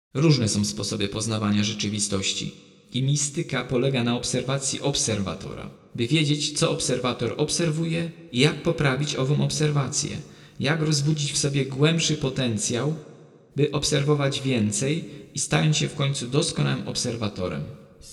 Różne są sposoby poznawania rzeczywistości i mistyka polega na obserwacji obserwatora, by wiedzieć, co obserwator obserwuje i jak poprawić ową obserwację, jak rozbudzić w sobie głębszy potencjał, by obserwować więcej i stając się w końcu doskonałym obserwatorem.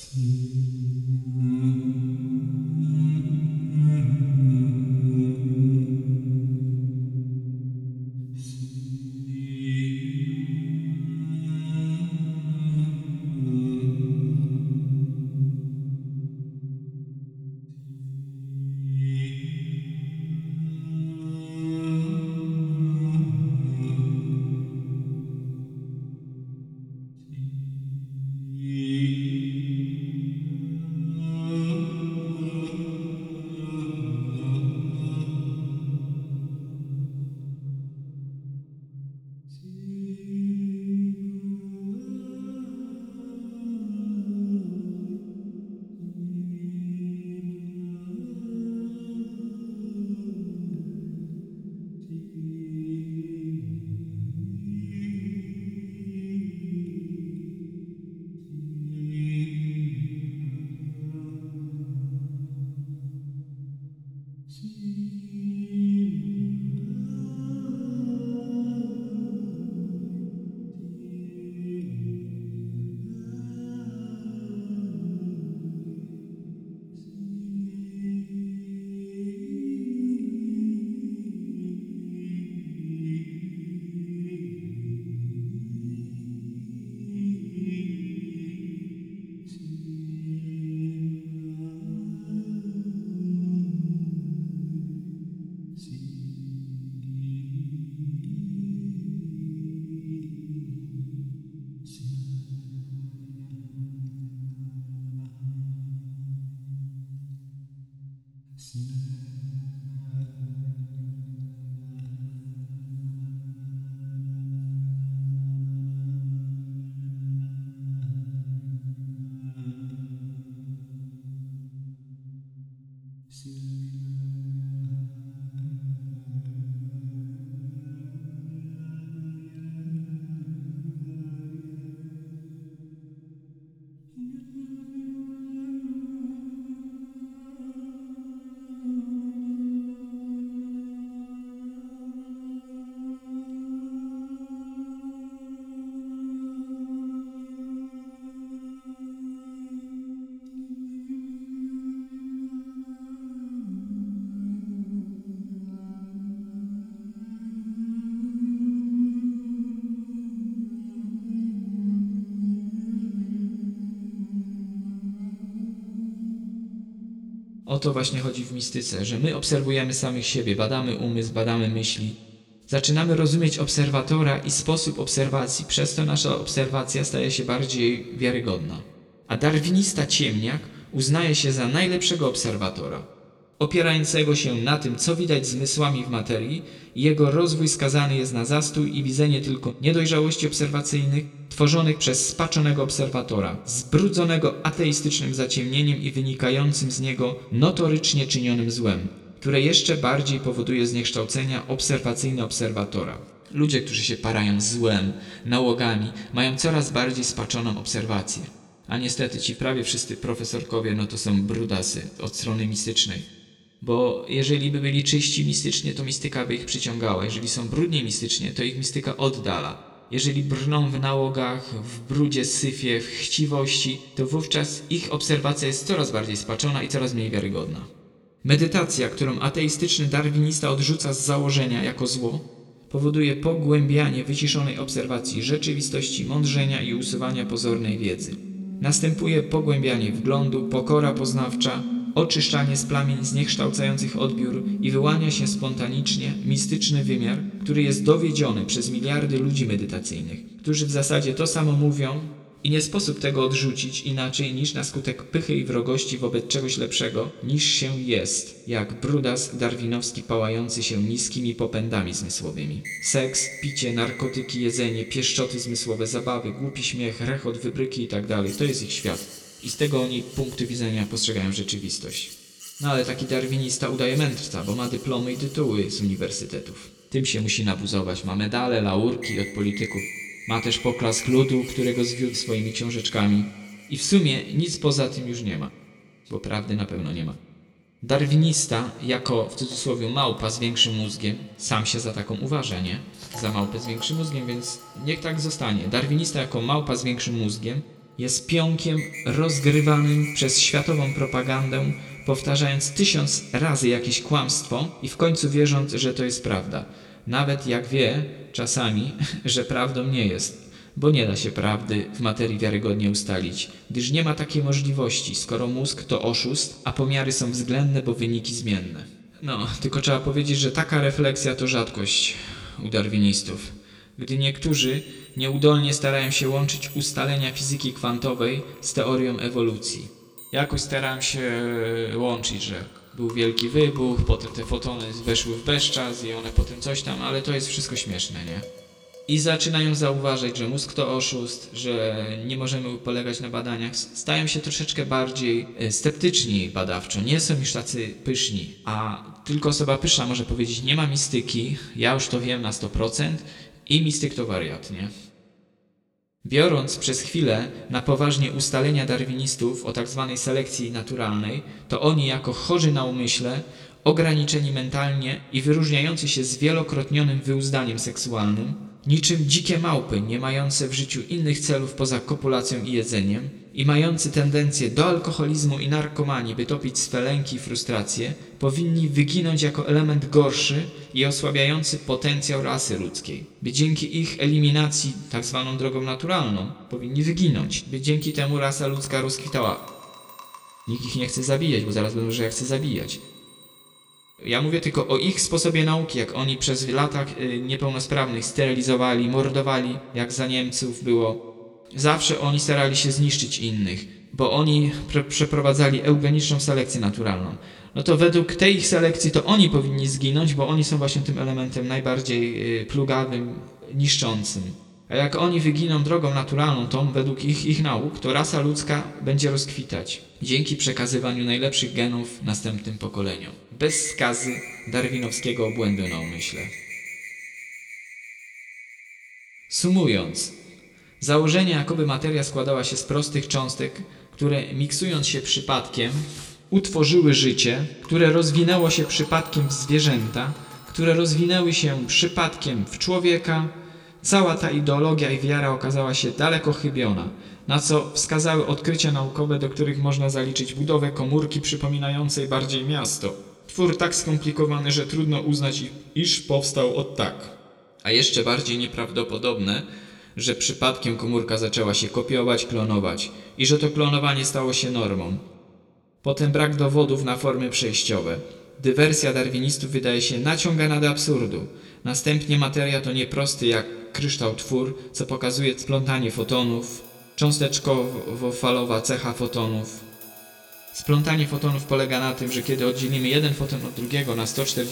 O to właśnie chodzi w mistyce, że my obserwujemy samych siebie, badamy umysł, badamy myśli. Zaczynamy rozumieć obserwatora i sposób obserwacji, przez to nasza obserwacja staje się bardziej wiarygodna. A darwinista ciemniak uznaje się za najlepszego obserwatora, opierającego się na tym, co widać zmysłami w materii, jego rozwój skazany jest na zastój i widzenie tylko niedojrzałości obserwacyjnych tworzonych przez spaczonego obserwatora, zbrudzonego ateistycznym zaciemnieniem i wynikającym z niego notorycznie czynionym złem, które jeszcze bardziej powoduje zniekształcenia obserwacyjne obserwatora. Ludzie, którzy się parają złem, nałogami, mają coraz bardziej spaczoną obserwację. A niestety ci prawie wszyscy profesorkowie to są brudasy od strony mistycznej. Bo jeżeli by byli czyści mistycznie, to mistyka by ich przyciągała. Jeżeli są brudni mistycznie, to ich mistyka oddala. Jeżeli brną w nałogach, w brudzie, syfie, w chciwości, to wówczas ich obserwacja jest coraz bardziej spaczona i coraz mniej wiarygodna. Medytacja, którą ateistyczny darwinista odrzuca z założenia jako zło, powoduje pogłębianie wyciszonej obserwacji rzeczywistości, mądrzenia i usuwania pozornej wiedzy. Następuje pogłębianie wglądu, pokora poznawcza, oczyszczanie z plamień zniekształcających odbiór i wyłania się spontanicznie mistyczny wymiar, który jest dowiedziony przez miliardy ludzi medytacyjnych, którzy w zasadzie to samo mówią i nie sposób tego odrzucić inaczej niż na skutek pychy i wrogości wobec czegoś lepszego niż się jest, jak brudas darwinowski pałający się niskimi popędami zmysłowymi. Seks, picie, narkotyki, jedzenie, pieszczoty zmysłowe, zabawy, głupi śmiech, rechot, wybryki itd. To jest ich świat. I z tego oni punktu widzenia postrzegają rzeczywistość. No ale taki darwinista udaje mędrca, bo ma dyplomy i tytuły z uniwersytetów. Tym się musi nabuzować, ma medale, laurki od polityków. Ma też poklask ludu, którego zwiódł swoimi książeczkami. I w sumie nic poza tym już nie ma. Bo prawdy na pewno nie ma. Darwinista, jako w cudzysłowie małpa z większym mózgiem, sam się za taką uważa, nie? Za małpę z większym mózgiem, więc niech tak zostanie. Darwinista jako małpa z większym mózgiem jest pionkiem rozgrywanym przez światową propagandę, powtarzając 1000 razy jakieś kłamstwo i w końcu wierząc, że to jest prawda. Nawet jak wie czasami, że prawdą nie jest. Bo nie da się prawdy w materii wiarygodnie ustalić, gdyż nie ma takiej możliwości, skoro mózg to oszust, a pomiary są względne, bo wyniki zmienne. No, tylko trzeba powiedzieć, że taka refleksja to rzadkość u darwinistów, gdy niektórzy nieudolnie starają się łączyć ustalenia fizyki kwantowej z teorią ewolucji. Jakoś starałem się łączyć, że był wielki wybuch, potem te fotony weszły w bezczas i one potem coś tam, ale to jest wszystko śmieszne, nie? I zaczynają zauważać, że mózg to oszust, że nie możemy polegać na badaniach. Stają się troszeczkę bardziej sceptyczni badawczo, nie są już tacy pyszni. A tylko osoba pyszna może powiedzieć, nie ma mistyki, ja już to wiem na 100% i mistyk to wariat, nie? Biorąc przez chwilę na poważnie ustalenia darwinistów o tzw. selekcji naturalnej, to oni jako chorzy na umyśle, ograniczeni mentalnie i wyróżniający się zwielokrotnionym wyuzdaniem seksualnym, niczym dzikie małpy, nie mające w życiu innych celów poza kopulacją i jedzeniem i mający tendencję do alkoholizmu i narkomanii, by topić swe lęki i frustracje, powinni wyginąć jako element gorszy i osłabiający potencjał rasy ludzkiej. By dzięki ich eliminacji, tak zwaną drogą naturalną, powinni wyginąć. By dzięki temu rasa ludzka rozkwitała. Nikt ich nie chce zabijać, bo zaraz będą, że ja chcę zabijać. Ja mówię tylko o ich sposobie nauki, jak oni przez lata niepełnosprawnych sterylizowali, mordowali, jak za Niemców było. Zawsze oni starali się zniszczyć innych, bo oni przeprowadzali eugeniczną selekcję naturalną. No to według tej ich selekcji to oni powinni zginąć, bo oni są właśnie tym elementem najbardziej plugawym, niszczącym. A jak oni wyginą drogą naturalną, tą według ich nauk, to rasa ludzka będzie rozkwitać dzięki przekazywaniu najlepszych genów następnym pokoleniom. Bez skazy darwinowskiego obłędu na umyśle. Sumując, założenie, jakoby materia składała się z prostych cząstek, które miksując się przypadkiem, utworzyły życie, które rozwinęło się przypadkiem w zwierzęta, które rozwinęły się przypadkiem w człowieka, cała ta ideologia i wiara okazała się daleko chybiona, na co wskazały odkrycia naukowe, do których można zaliczyć budowę komórki przypominającej bardziej miasto. Twór tak skomplikowany, że trudno uznać, iż powstał od tak. A jeszcze bardziej nieprawdopodobne, że przypadkiem komórka zaczęła się kopiować, klonować i że to klonowanie stało się normą. Potem brak dowodów na formy przejściowe. Dywersja darwinistów wydaje się naciągana do absurdu. Następnie materia to nieprosty jak kryształ twór, co pokazuje splątanie fotonów, cząsteczkowo-falowa cecha fotonów. Splątanie fotonów polega na tym, że kiedy oddzielimy jeden foton od drugiego na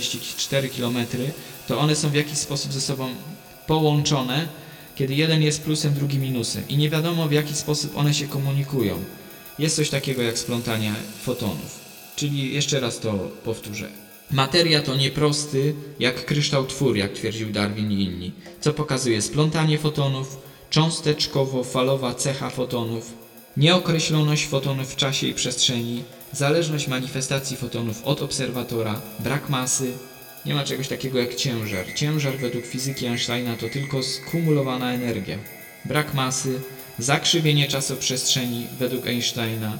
144 km, to one są w jakiś sposób ze sobą połączone, kiedy jeden jest plusem, drugi minusem i nie wiadomo w jaki sposób one się komunikują. Jest coś takiego jak splątanie fotonów. Czyli jeszcze raz to powtórzę. Materia to nieprosty jak kryształ twór, jak twierdził Darwin i inni, co pokazuje splątanie fotonów, cząsteczkowo-falowa cecha fotonów, nieokreśloność fotonów w czasie i przestrzeni, zależność manifestacji fotonów od obserwatora, brak masy. Nie ma czegoś takiego jak ciężar. Ciężar według fizyki Einsteina to tylko skumulowana energia. Brak masy, zakrzywienie czasoprzestrzeni według Einsteina.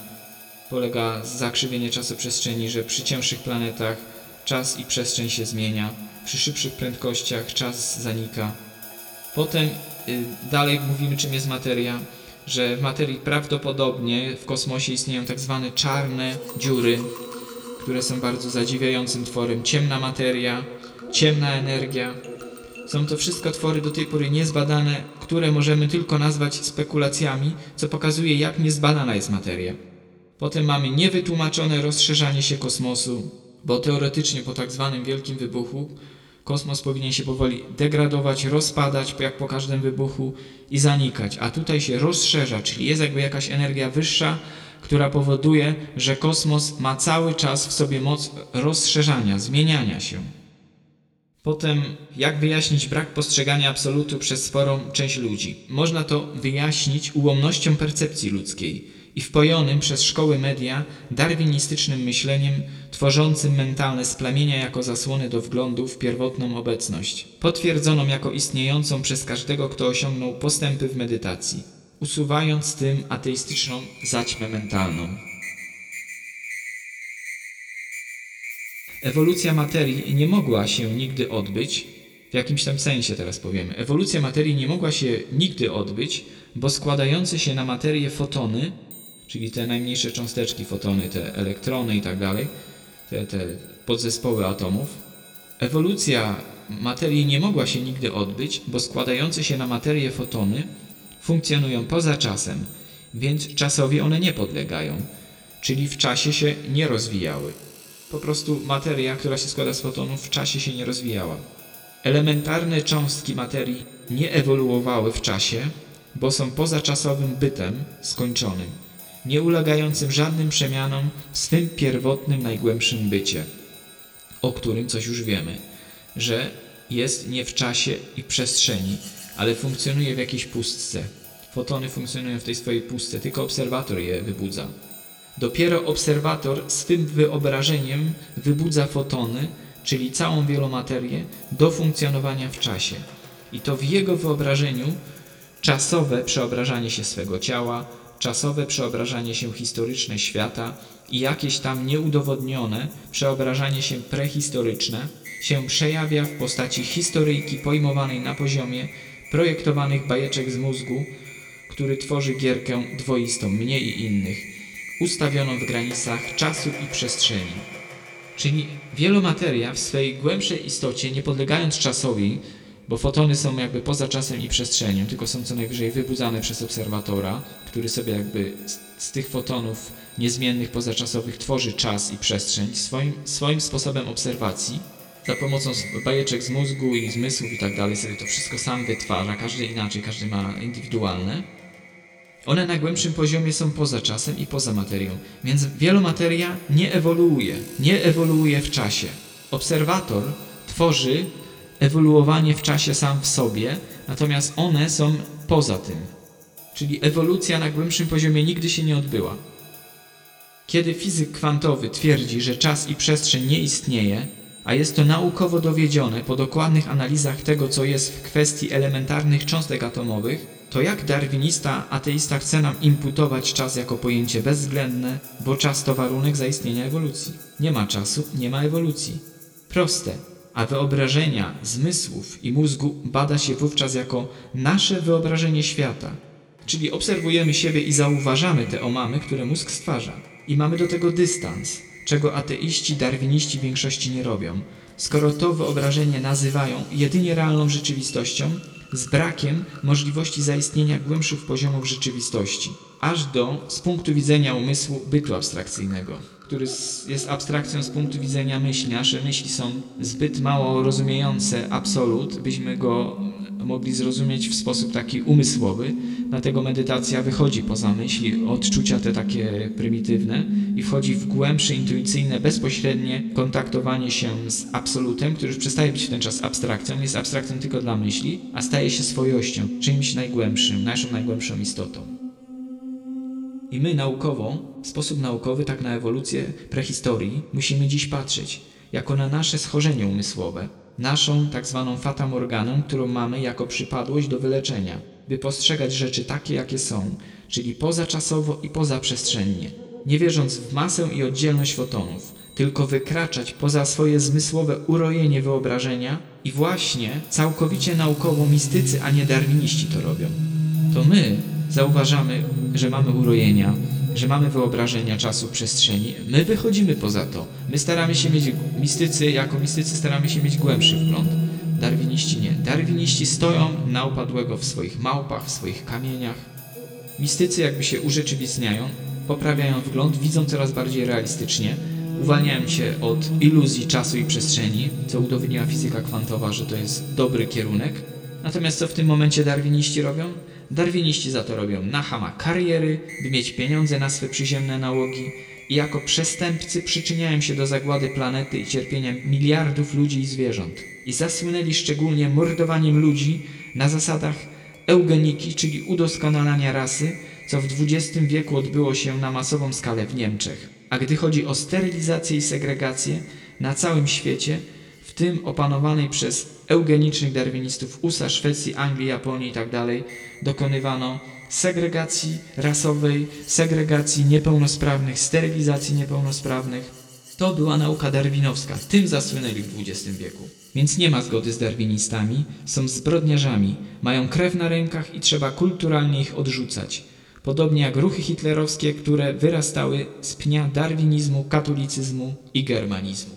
Polega zakrzywienie czasoprzestrzeni, że przy cięższych planetach czas i przestrzeń się zmienia, przy szybszych prędkościach czas zanika. Potem dalej mówimy, czym jest materia, że w materii prawdopodobnie w kosmosie istnieją tak zwane czarne dziury, które są bardzo zadziwiającym tworem. Ciemna materia, ciemna energia. Są to wszystko twory do tej pory niezbadane, które możemy tylko nazwać spekulacjami, co pokazuje, jak niezbadana jest materia. Potem mamy niewytłumaczone rozszerzanie się kosmosu, bo teoretycznie po tak zwanym wielkim wybuchu kosmos powinien się powoli degradować, rozpadać jak po każdym wybuchu i zanikać, a tutaj się rozszerza, czyli jest jakby jakaś energia wyższa, która powoduje, że kosmos ma cały czas w sobie moc rozszerzania, zmieniania się. Potem, jak wyjaśnić brak postrzegania absolutu przez sporą część ludzi? Można to wyjaśnić ułomnością percepcji ludzkiej i wpojonym przez szkoły media darwinistycznym myśleniem tworzącym mentalne splamienia jako zasłony do wglądu w pierwotną obecność, potwierdzoną jako istniejącą przez każdego, kto osiągnął postępy w medytacji, usuwając tym ateistyczną zaćmę mentalną. Ewolucja materii nie mogła się nigdy odbyć, w jakimś tam sensie teraz powiemy, ewolucja materii nie mogła się nigdy odbyć, bo składające się na materię fotony, czyli te najmniejsze cząsteczki, fotony, te elektrony i tak dalej, te podzespoły atomów, ewolucja materii nie mogła się nigdy odbyć, bo składające się na materię fotony funkcjonują poza czasem, więc czasowi one nie podlegają, czyli w czasie się nie rozwijały. Po prostu materia, która się składa z fotonów, w czasie się nie rozwijała. Elementarne cząstki materii nie ewoluowały w czasie, bo są pozaczasowym bytem skończonym, nie ulegającym żadnym przemianom w swym pierwotnym, najgłębszym bycie, o którym coś już wiemy, że jest nie w czasie i przestrzeni, ale funkcjonuje w jakiejś pustce. Fotony funkcjonują w tej swojej pustce, tylko obserwator je wybudza. Dopiero obserwator swym wyobrażeniem wybudza fotony, czyli całą wielomaterię, do funkcjonowania w czasie. I to w jego wyobrażeniu czasowe przeobrażanie się swego ciała, czasowe przeobrażanie się historyczne świata i jakieś tam nieudowodnione przeobrażanie się prehistoryczne się przejawia w postaci historyjki pojmowanej na poziomie projektowanych bajeczek z mózgu, który tworzy gierkę dwoistą mnie i innych, ustawioną w granicach czasu i przestrzeni. Czyli wielomateria w swej głębszej istocie, nie podlegając czasowi, bo fotony są jakby poza czasem i przestrzenią, tylko są co najwyżej wybudzane przez obserwatora, który sobie jakby z tych fotonów niezmiennych, pozaczasowych tworzy czas i przestrzeń swoim sposobem obserwacji, za pomocą bajeczek z mózgu i zmysłów i tak dalej, sobie to wszystko sam wytwarza, każdy inaczej, każdy ma indywidualne. One na głębszym poziomie są poza czasem i poza materią, więc wielomateria nie ewoluuje w czasie. Obserwator tworzy ewoluowanie w czasie sam w sobie, natomiast one są poza tym. Czyli ewolucja na głębszym poziomie nigdy się nie odbyła. Kiedy fizyk kwantowy twierdzi, że czas i przestrzeń nie istnieje, a jest to naukowo dowiedzione po dokładnych analizach tego, co jest w kwestii elementarnych cząstek atomowych, to jak darwinista, ateista chce nam imputować czas jako pojęcie bezwzględne, bo czas to warunek zaistnienia ewolucji. Nie ma czasu, nie ma ewolucji. Proste. A wyobrażenia, zmysłów i mózgu bada się wówczas jako nasze wyobrażenie świata. Czyli obserwujemy siebie i zauważamy te omamy, które mózg stwarza. I mamy do tego dystans, czego ateiści, darwiniści w większości nie robią, skoro to wyobrażenie nazywają jedynie realną rzeczywistością, z brakiem możliwości zaistnienia głębszych poziomów rzeczywistości, aż do, z punktu widzenia umysłu, bytu abstrakcyjnego, który jest abstrakcją z punktu widzenia myśli. Nasze myśli są zbyt mało rozumiejące absolut, byśmy go mogli zrozumieć w sposób taki umysłowy, dlatego medytacja wychodzi poza myśli, odczucia te takie prymitywne i wchodzi w głębsze, intuicyjne, bezpośrednie kontaktowanie się z absolutem, który już przestaje być w ten czas abstrakcją, jest abstrakcją tylko dla myśli, a staje się swojością, czymś najgłębszym, naszą najgłębszą istotą. I my naukowo, w sposób naukowy, tak na ewolucję prehistorii, musimy dziś patrzeć jako na nasze schorzenie umysłowe, naszą tak zwaną fata morganą, którą mamy jako przypadłość do wyleczenia, by postrzegać rzeczy takie, jakie są, czyli pozaczasowo i pozaprzestrzennie, nie wierząc w masę i oddzielność fotonów, tylko wykraczać poza swoje zmysłowe urojenie wyobrażenia i właśnie całkowicie naukowo mistycy, a nie darwiniści to robią. To my zauważamy, że mamy urojenia, że mamy wyobrażenia czasu, przestrzeni. My wychodzimy poza to. My staramy się mieć, jako mistycy staramy się mieć głębszy wgląd. Darwiniści nie. Darwiniści stoją na upadłego w swoich małpach, w swoich kamieniach. Mistycy jakby się urzeczywistniają, poprawiają wgląd, widzą coraz bardziej realistycznie, uwalniają się od iluzji czasu i przestrzeni, co udowodniła fizyka kwantowa, że to jest dobry kierunek. Natomiast co w tym momencie darwiniści robią? Darwiniści za to robią na chama kariery, by mieć pieniądze na swe przyziemne nałogi i jako przestępcy przyczyniają się do zagłady planety i cierpienia miliardów ludzi i zwierząt. i zasłynęli szczególnie mordowaniem ludzi na zasadach eugeniki, czyli udoskonalania rasy, co w XX wieku odbyło się na masową skalę w Niemczech. A gdy chodzi o sterylizację i segregację na całym świecie, w tym opanowanej przez eugenicznych darwinistów USA, Szwecji, Anglii, Japonii itd., dokonywano segregacji rasowej, segregacji niepełnosprawnych, sterylizacji niepełnosprawnych. To była nauka darwinowska. Tym zasłynęli w XX wieku. Więc nie ma zgody z darwinistami, są zbrodniarzami, mają krew na rękach i trzeba kulturalnie ich odrzucać. Podobnie jak ruchy hitlerowskie, które wyrastały z pnia darwinizmu, katolicyzmu i germanizmu.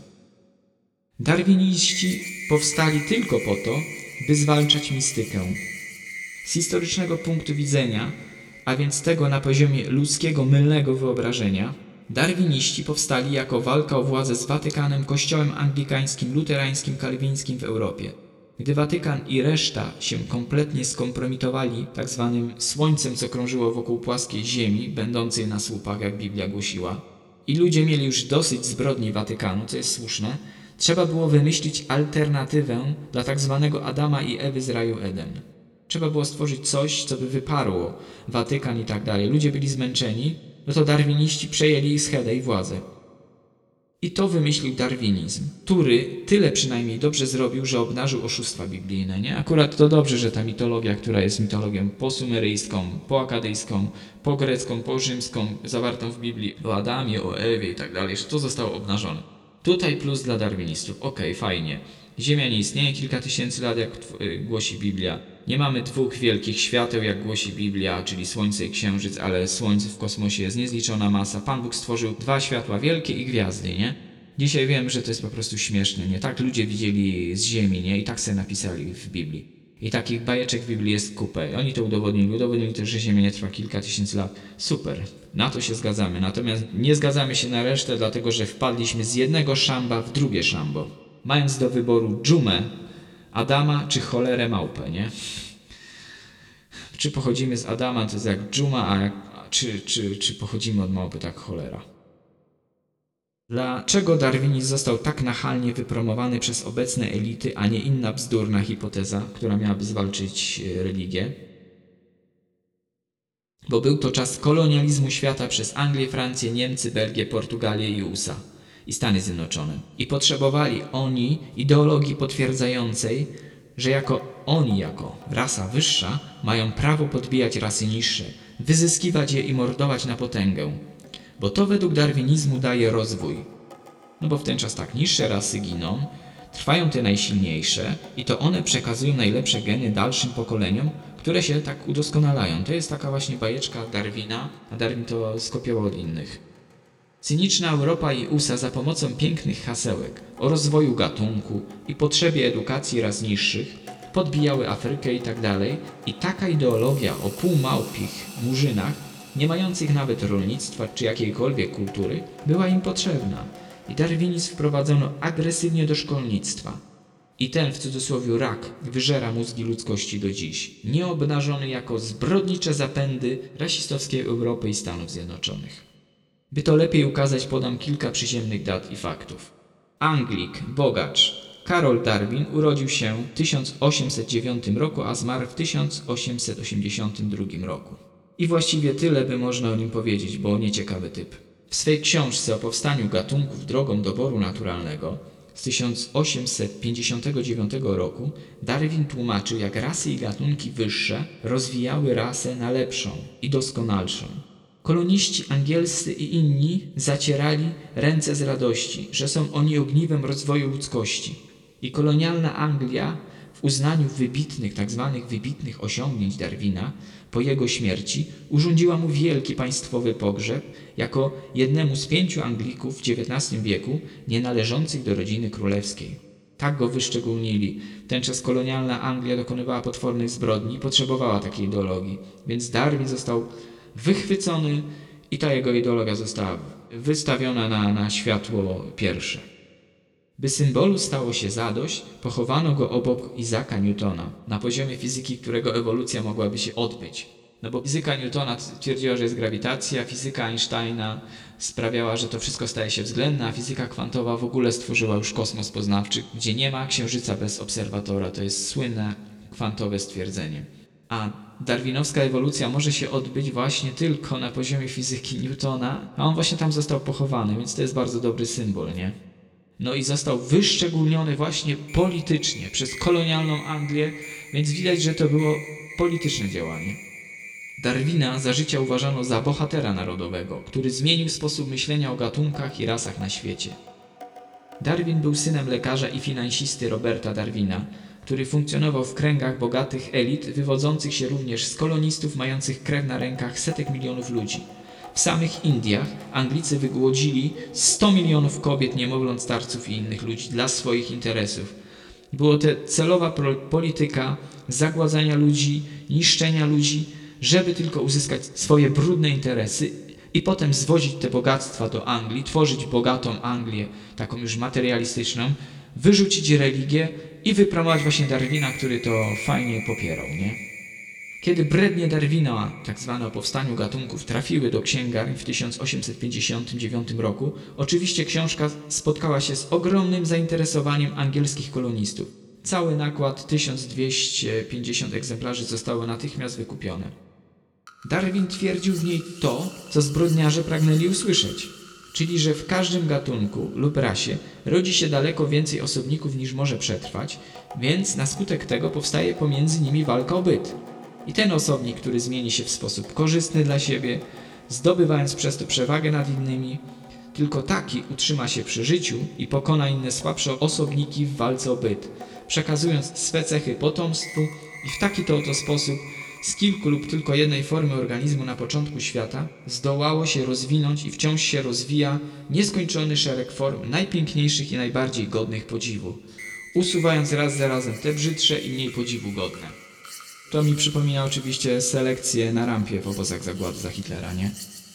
Darwiniści powstali tylko po to, by zwalczać mistykę. Z historycznego punktu widzenia, a więc tego na poziomie ludzkiego mylnego wyobrażenia, darwiniści powstali jako walka o władzę z Watykanem, kościołem anglikańskim, luterańskim, kalwińskim w Europie. Gdy Watykan i reszta się kompletnie skompromitowali tak zwanym słońcem, co krążyło wokół płaskiej ziemi, będącej na słupach, jak Biblia głosiła, i ludzie mieli już dosyć zbrodni Watykanu, co jest słuszne, trzeba było wymyślić alternatywę dla tak zwanego Adama i Ewy z raju Eden. Trzeba było stworzyć coś, co by wyparło Watykan i tak dalej. Ludzie byli zmęczeni, no to darwiniści przejęli schedę i władzę. I to wymyślił darwinizm, który tyle przynajmniej dobrze zrobił, że obnażył oszustwa biblijne, nie? Akurat to dobrze, że ta mitologia, która jest mitologią posumeryjską, poakadyjską, pogrecką, porzymską, zawartą w Biblii o Adamie, o Ewie i tak dalej, że to zostało obnażone. Tutaj plus dla darwinistów. Okej, fajnie. Ziemia nie istnieje kilka tysięcy lat, jak głosi Biblia. Nie mamy dwóch wielkich świateł, jak głosi Biblia, czyli Słońce i Księżyc, ale Słońce w kosmosie jest niezliczona masa. Pan Bóg stworzył dwa światła wielkie i gwiazdy, nie? Dzisiaj wiem, że to jest po prostu śmieszne, nie? Tak ludzie widzieli z Ziemi, nie? I tak sobie napisali w Biblii. I takich bajeczek w Biblii jest kupę. Oni to udowodnili. Udowodnili też, że Ziemia nie trwa kilka tysięcy lat. Super. Na to się zgadzamy. Natomiast nie zgadzamy się na resztę, dlatego że wpadliśmy z jednego szamba w drugie szambo. Mając do wyboru dżumę, Adama czy cholerę małpę, nie? Czy pochodzimy z Adama, to jest jak dżuma, czy pochodzimy od małpy, tak cholera. Dlaczego darwinizm został tak nachalnie wypromowany przez obecne elity, a nie inna bzdurna hipoteza, która miałaby zwalczyć religię? Bo był to czas kolonializmu świata przez Anglię, Francję, Niemcy, Belgię, Portugalię i USA i Stany Zjednoczone. I potrzebowali oni ideologii potwierdzającej, że oni jako rasa wyższa mają prawo podbijać rasy niższe, wyzyskiwać je i mordować na potęgę. Bo to według darwinizmu daje rozwój. No bo w ten czas tak, niższe rasy giną, trwają te najsilniejsze i to one przekazują najlepsze geny dalszym pokoleniom, które się tak udoskonalają. To jest taka właśnie bajeczka Darwina, a Darwin to skopiował od innych. Cyniczna Europa i USA za pomocą pięknych hasełek o rozwoju gatunku i potrzebie edukacji ras niższych podbijały Afrykę i tak dalej. I taka ideologia o półmałpich murzynach, nie mających nawet rolnictwa czy jakiejkolwiek kultury, była im potrzebna. I darwinizm wprowadzono agresywnie do szkolnictwa. I ten, w cudzysłowie, rak wyżera mózgi ludzkości do dziś, nieobnażony jako zbrodnicze zapędy rasistowskiej Europy i Stanów Zjednoczonych. By to lepiej ukazać, podam kilka przyziemnych dat i faktów. Anglik, bogacz Karol Darwin urodził się w 1809 roku, a zmarł w 1882 roku. I właściwie tyle by można o nim powiedzieć, bo nieciekawy typ. W swej książce o powstaniu gatunków drogą doboru naturalnego z 1859 roku Darwin tłumaczył, jak rasy i gatunki wyższe rozwijały rasę na lepszą i doskonalszą. Koloniści angielscy i inni zacierali ręce z radości, że są oni ogniwem rozwoju ludzkości. I kolonialna Anglia w uznaniu wybitnych, tzw. wybitnych osiągnięć Darwina po jego śmierci urządziła mu wielki państwowy pogrzeb jako jednemu z 5 Anglików w XIX wieku nie należących do rodziny królewskiej. Tak go wyszczególnili. W ten czas kolonialna Anglia dokonywała potwornych zbrodni i potrzebowała takiej ideologii, więc Darwin został wychwycony i ta jego ideologia została wystawiona na światło pierwsze. By symbolu stało się zadość, pochowano go obok Isaaca Newtona, na poziomie fizyki, którego ewolucja mogłaby się odbyć. No bo fizyka Newtona twierdziła, że jest grawitacja, fizyka Einsteina sprawiała, że to wszystko staje się względne, a fizyka kwantowa w ogóle stworzyła już kosmos poznawczy, gdzie nie ma księżyca bez obserwatora. To jest słynne kwantowe stwierdzenie. A darwinowska ewolucja może się odbyć właśnie tylko na poziomie fizyki Newtona, a on właśnie tam został pochowany, więc to jest bardzo dobry symbol, nie? No i został wyszczególniony właśnie politycznie przez kolonialną Anglię, więc widać, że to było polityczne działanie. Darwina za życia uważano za bohatera narodowego, który zmienił sposób myślenia o gatunkach i rasach na świecie. Darwin był synem lekarza i finansisty Roberta Darwina, który funkcjonował w kręgach bogatych elit, wywodzących się również z kolonistów mających krew na rękach setek milionów ludzi. W samych Indiach Anglicy wygłodzili 100 milionów kobiet, niemowląt, starców i innych ludzi dla swoich interesów. Była to celowa polityka zagładzania ludzi, niszczenia ludzi, żeby tylko uzyskać swoje brudne interesy i potem zwozić te bogactwa do Anglii, tworzyć bogatą Anglię, taką już materialistyczną, wyrzucić religię i wypromować właśnie Darwina, który to fajnie popierał, nie? Kiedy brednie Darwina, tak zwane o powstaniu gatunków, trafiły do księgarni w 1859 roku, oczywiście książka spotkała się z ogromnym zainteresowaniem angielskich kolonistów. Cały nakład 1250 egzemplarzy zostało natychmiast wykupione. Darwin twierdził w niej to, co zbrodniarze pragnęli usłyszeć, czyli że w każdym gatunku lub rasie rodzi się daleko więcej osobników niż może przetrwać, więc na skutek tego powstaje pomiędzy nimi walka o byt. I ten osobnik, który zmieni się w sposób korzystny dla siebie, zdobywając przez to przewagę nad innymi, tylko taki utrzyma się przy życiu i pokona inne słabsze osobniki w walce o byt, przekazując swe cechy potomstwu i w taki to oto sposób z kilku lub tylko jednej formy organizmu na początku świata zdołało się rozwinąć i wciąż się rozwija nieskończony szereg form najpiękniejszych i najbardziej godnych podziwu, usuwając raz za razem te brzydsze i mniej podziwu godne. To mi przypomina oczywiście selekcję na rampie w obozach zagłady za Hitlera, nie?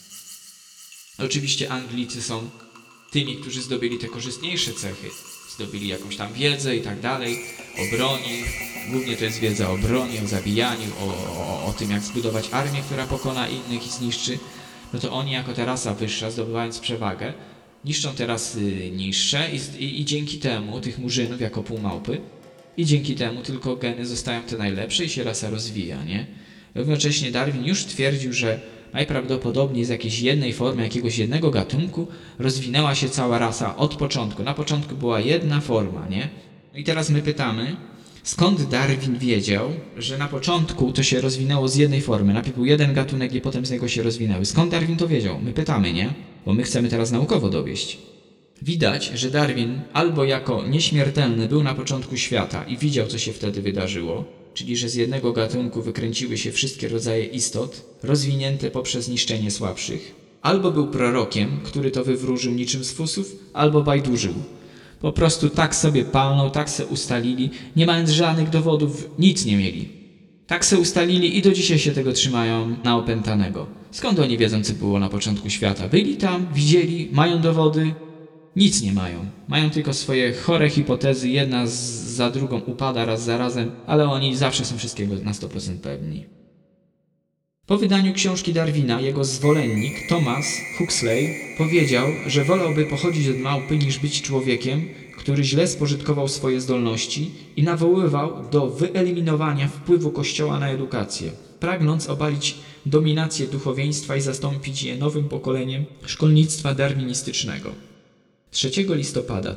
Oczywiście Anglicy są tymi, którzy zdobyli te korzystniejsze cechy. Zdobyli jakąś tam wiedzę i tak dalej, o broni. Głównie to jest wiedza o broni, o zabijaniu, o tym, jak zbudować armię, która pokona innych i zniszczy. No to oni jako ta rasa wyższa, zdobywając przewagę, niszczą te rasy niższe i dzięki temu tych murzynów jako półmałpy i dzięki temu tylko geny zostają te najlepsze i się rasa rozwija, nie? Równocześnie Darwin już twierdził, że najprawdopodobniej z jakiejś jednej formy, jakiegoś jednego gatunku rozwinęła się cała rasa od początku. Na początku była jedna forma, nie? I teraz my pytamy, skąd Darwin wiedział, że na początku to się rozwinęło z jednej formy. Najpierw był jeden gatunek i potem z niego się rozwinęły. Skąd Darwin to wiedział? My pytamy, nie? Bo my chcemy teraz naukowo dowieść. Widać, że Darwin albo jako nieśmiertelny był na początku świata i widział, co się wtedy wydarzyło, czyli że z jednego gatunku wykręciły się wszystkie rodzaje istot, rozwinięte poprzez niszczenie słabszych. Albo był prorokiem, który to wywróżył niczym z fusów, albo bajdurzył. Po prostu tak sobie palnął, tak se ustalili, nie mając żadnych dowodów, nic nie mieli. Tak se ustalili i do dzisiaj się tego trzymają na opętanego. Skąd oni wiedzą, co było na początku świata? Byli tam, widzieli, mają dowody? Nic nie mają. Mają tylko swoje chore hipotezy, jedna za drugą upada raz za razem, ale oni zawsze są wszystkiego na 100% pewni. Po wydaniu książki Darwina jego zwolennik Thomas Huxley powiedział, że wolałby pochodzić od małpy niż być człowiekiem, który źle spożytkował swoje zdolności i nawoływał do wyeliminowania wpływu Kościoła na edukację, pragnąc obalić dominację duchowieństwa i zastąpić je nowym pokoleniem szkolnictwa darwinistycznego. 3 listopada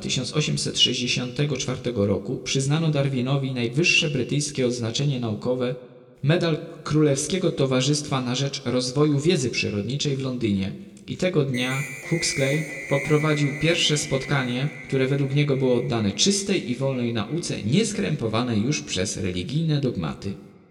1864 roku przyznano Darwinowi najwyższe brytyjskie odznaczenie naukowe, Medal Królewskiego Towarzystwa na rzecz Rozwoju Wiedzy Przyrodniczej w Londynie. I tego dnia Huxley poprowadził pierwsze spotkanie, które według niego było oddane czystej i wolnej nauce, nieskrępowanej już przez religijne dogmaty.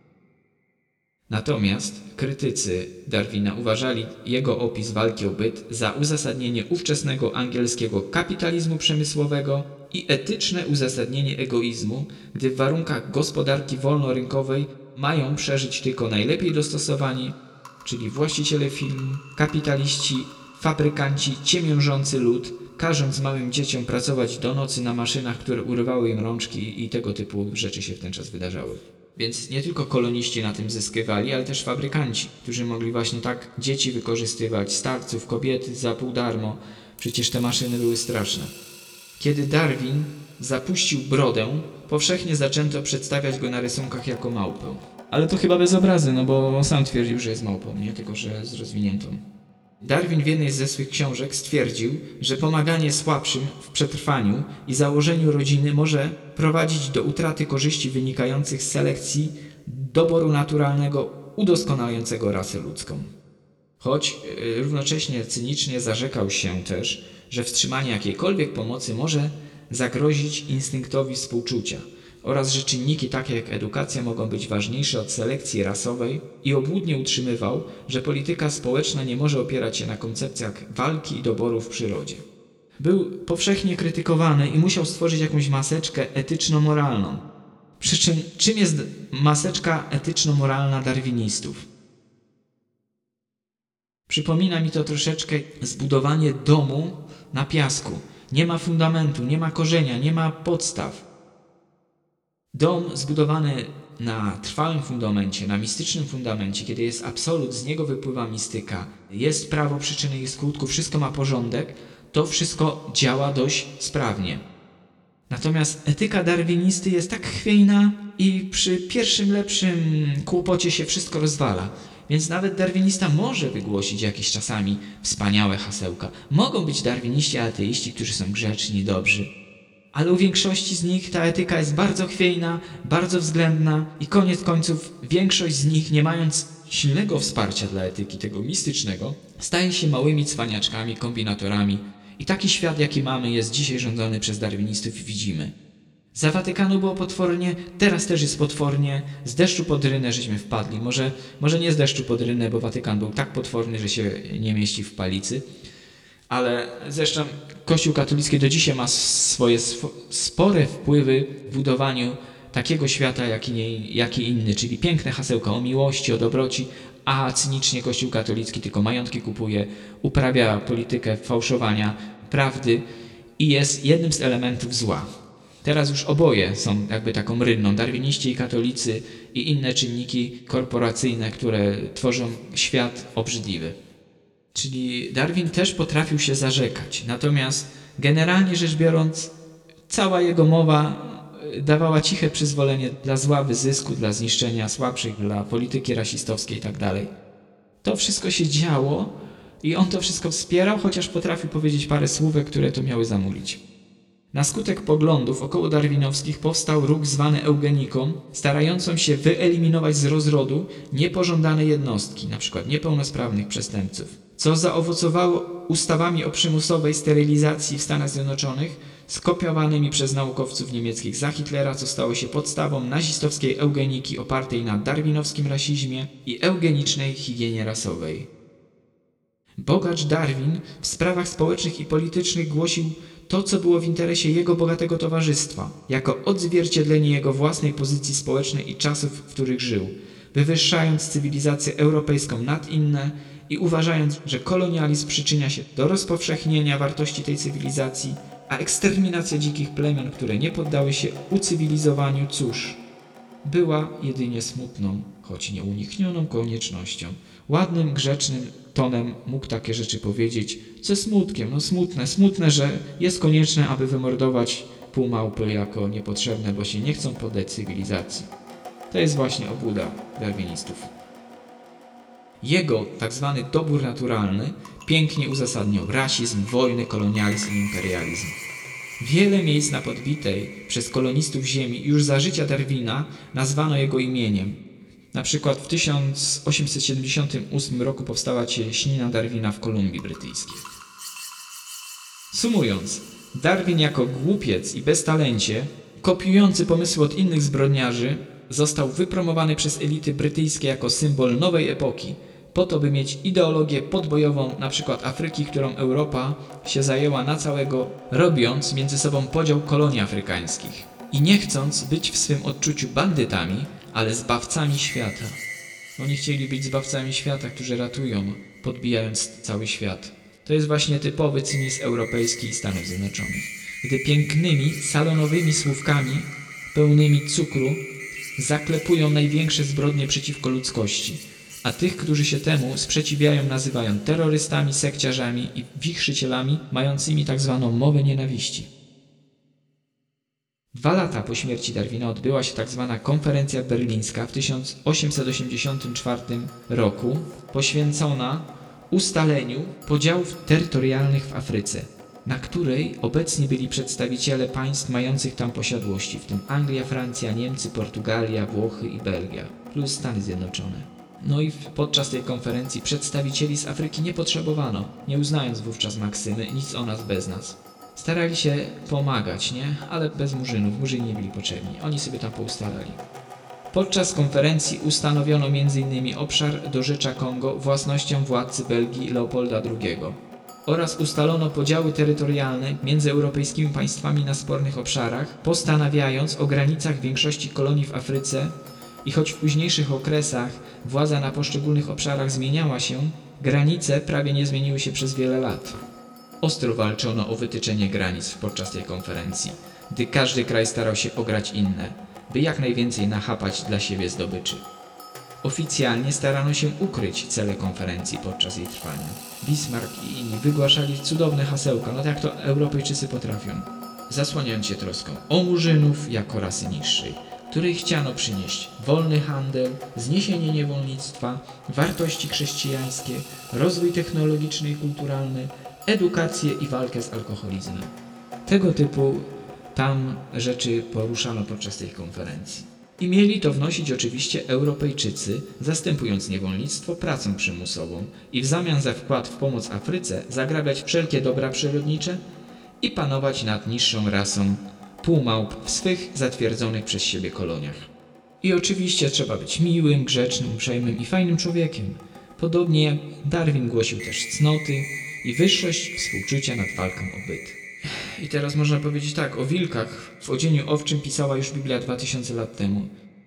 Natomiast krytycy Darwina uważali jego opis walki o byt za uzasadnienie ówczesnego angielskiego kapitalizmu przemysłowego i etyczne uzasadnienie egoizmu, gdy w warunkach gospodarki wolnorynkowej mają przeżyć tylko najlepiej dostosowani, czyli właściciele firm, kapitaliści, fabrykanci, ciemiężący lud, każąc małym dzieciom pracować do nocy na maszynach, które urywały im rączki i tego typu rzeczy się w ten czas wydarzały. Więc nie tylko koloniści na tym zyskiwali, ale też fabrykanci, którzy mogli właśnie tak dzieci wykorzystywać, starców, kobiety za pół darmo. Przecież te maszyny były straszne. Kiedy Darwin zapuścił brodę, powszechnie zaczęto przedstawiać go na rysunkach jako małpę. Ale to chyba bez obrazy, no bo on sam twierdził, że jest małpą, nie? Tylko że z rozwiniętą. Darwin w jednej ze swych książek stwierdził, że pomaganie słabszym w przetrwaniu i założeniu rodziny może prowadzić do utraty korzyści wynikających z selekcji doboru naturalnego udoskonalającego rasę ludzką. Choć równocześnie cynicznie zarzekał się też, że wstrzymanie jakiejkolwiek pomocy może zagrozić instynktowi współczucia oraz że czynniki takie jak edukacja mogą być ważniejsze od selekcji rasowej i obłudnie utrzymywał, że polityka społeczna nie może opierać się na koncepcjach walki i doboru w przyrodzie. Był powszechnie krytykowany i musiał stworzyć jakąś maseczkę etyczno-moralną. Przy czym jest maseczka etyczno-moralna darwinistów? Przypomina mi to troszeczkę zbudowanie domu na piasku. Nie ma fundamentu, nie ma korzenia, nie ma podstaw. Dom zbudowany na trwałym fundamencie, na mistycznym fundamencie, kiedy jest absolut, z niego wypływa mistyka, jest prawo przyczyny i skutku, wszystko ma porządek, to wszystko działa dość sprawnie. Natomiast etyka darwinisty jest tak chwiejna i przy pierwszym lepszym kłopocie się wszystko rozwala. Więc nawet darwinista może wygłosić jakieś czasami wspaniałe hasełka. Mogą być darwiniści ateiści, którzy są grzeczni, dobrzy. Ale u większości z nich ta etyka jest bardzo chwiejna, bardzo względna i koniec końców większość z nich, nie mając silnego wsparcia dla etyki tego mistycznego, staje się małymi cwaniaczkami, kombinatorami. I taki świat, jaki mamy, jest dzisiaj rządzony przez darwinistów i widzimy. Za Watykanu było potwornie, teraz też jest potwornie, z deszczu pod rynę żeśmy wpadli. Może nie z deszczu pod rynę, bo Watykan był tak potworny, że się nie mieści w palicy. Ale zresztą Kościół katolicki do dzisiaj ma swoje spore wpływy w budowaniu takiego świata, jak i inny, czyli piękne hasełka o miłości, o dobroci, a cynicznie Kościół katolicki tylko majątki kupuje, uprawia politykę fałszowania prawdy i jest jednym z elementów zła. Teraz już oboje są jakby taką rynną, darwiniści i katolicy i inne czynniki korporacyjne, które tworzą świat obrzydliwy. Czyli Darwin też potrafił się zarzekać, natomiast generalnie rzecz biorąc cała jego mowa dawała ciche przyzwolenie dla zła, wyzysku, dla zniszczenia słabszych, dla polityki rasistowskiej itd. To wszystko się działo i on to wszystko wspierał, chociaż potrafił powiedzieć parę słówek, które to miały zamulić. Na skutek poglądów okołodarwinowskich powstał ruch zwany eugeniką, starającą się wyeliminować z rozrodu niepożądane jednostki, np. niepełnosprawnych przestępców, co zaowocowało ustawami o przymusowej sterylizacji w Stanach Zjednoczonych, skopiowanymi przez naukowców niemieckich za Hitlera, co stało się podstawą nazistowskiej eugeniki opartej na darwinowskim rasizmie i eugenicznej higienie rasowej. Bogacz Darwin w sprawach społecznych i politycznych głosił to, co było w interesie jego bogatego towarzystwa, jako odzwierciedlenie jego własnej pozycji społecznej i czasów, w których żył, wywyższając cywilizację europejską nad inne i uważając, że kolonializm przyczynia się do rozpowszechnienia wartości tej cywilizacji, a eksterminacja dzikich plemion, które nie poddały się ucywilizowaniu, cóż, była jedynie smutną, choć nieuniknioną koniecznością. Ładnym, grzecznym tonem mógł takie rzeczy powiedzieć, ze smutkiem, smutne, że jest konieczne, aby wymordować półmałpy jako niepotrzebne, bo się nie chcą poddać cywilizacji. To jest właśnie obłuda darwinistów. Jego tak zwany dobór naturalny pięknie uzasadniał rasizm, wojny, kolonializm i imperializm. Wiele miejsc na podbitej przez kolonistów ziemi już za życia Darwina nazwano jego imieniem. Na przykład w 1878 roku powstała cieśnina Darwina w Kolumbii Brytyjskiej. Sumując, Darwin jako głupiec i beztalencie, kopiujący pomysły od innych zbrodniarzy, został wypromowany przez elity brytyjskie jako symbol nowej epoki, po to by mieć ideologię podbojową np. Afryki, którą Europa się zajęła na całego, robiąc między sobą podział kolonii afrykańskich i nie chcąc być w swym odczuciu bandytami, ale zbawcami świata. Oni chcieli być zbawcami świata, którzy ratują, podbijając cały świat. To jest właśnie typowy cynizm europejski i Stanów Zjednoczonych. Gdy pięknymi, salonowymi słówkami, pełnymi cukru, zaklepują największe zbrodnie przeciwko ludzkości, a tych, którzy się temu sprzeciwiają, nazywają terrorystami, sekciarzami i wichrzycielami mającymi tzw. mowę nienawiści. 2 lata po śmierci Darwina odbyła się tzw. konferencja berlińska w 1884 roku, poświęcona ustaleniu podziałów terytorialnych w Afryce, na której obecni byli przedstawiciele państw mających tam posiadłości, w tym Anglia, Francja, Niemcy, Portugalia, Włochy i Belgia, plus Stany Zjednoczone. No i podczas tej konferencji przedstawicieli z Afryki nie potrzebowano, nie uznając wówczas maksymy nic o nas bez nas. Starali się pomagać, nie? Ale bez murzynów, murzyni nie byli potrzebni, oni sobie tam poustalali. Podczas konferencji ustanowiono m.in. obszar dorzecza Kongo własnością władcy Belgii Leopolda II oraz ustalono podziały terytorialne między europejskimi państwami na spornych obszarach, postanawiając o granicach większości kolonii w Afryce i choć w późniejszych okresach władza na poszczególnych obszarach zmieniała się, granice prawie nie zmieniły się przez wiele lat. Ostro walczono o wytyczenie granic podczas tej konferencji, gdy każdy kraj starał się ograć inne, by jak najwięcej nachapać dla siebie zdobyczy. Oficjalnie starano się ukryć cele konferencji podczas jej trwania. Bismarck i inni wygłaszali cudowne hasełka, no tak jak to Europejczycy potrafią, zasłaniając się troską o murzynów jako rasy niższej, której chciano przynieść wolny handel, zniesienie niewolnictwa, wartości chrześcijańskie, rozwój technologiczny i kulturalny, edukację i walkę z alkoholizmem. Tego typu tam rzeczy poruszano podczas tej konferencji. I mieli to wnosić oczywiście Europejczycy, zastępując niewolnictwo pracą przymusową i w zamian za wkład w pomoc Afryce zagrabiać wszelkie dobra przyrodnicze i panować nad niższą rasą półmałp w swych zatwierdzonych przez siebie koloniach. I oczywiście trzeba być miłym, grzecznym, uprzejmym i fajnym człowiekiem. Podobnie jak Darwin głosił też cnoty i wyższość współczucia nad walką o byt. I teraz można powiedzieć tak, o wilkach w odzieniu owczym pisała już Biblia 2000 lat temu.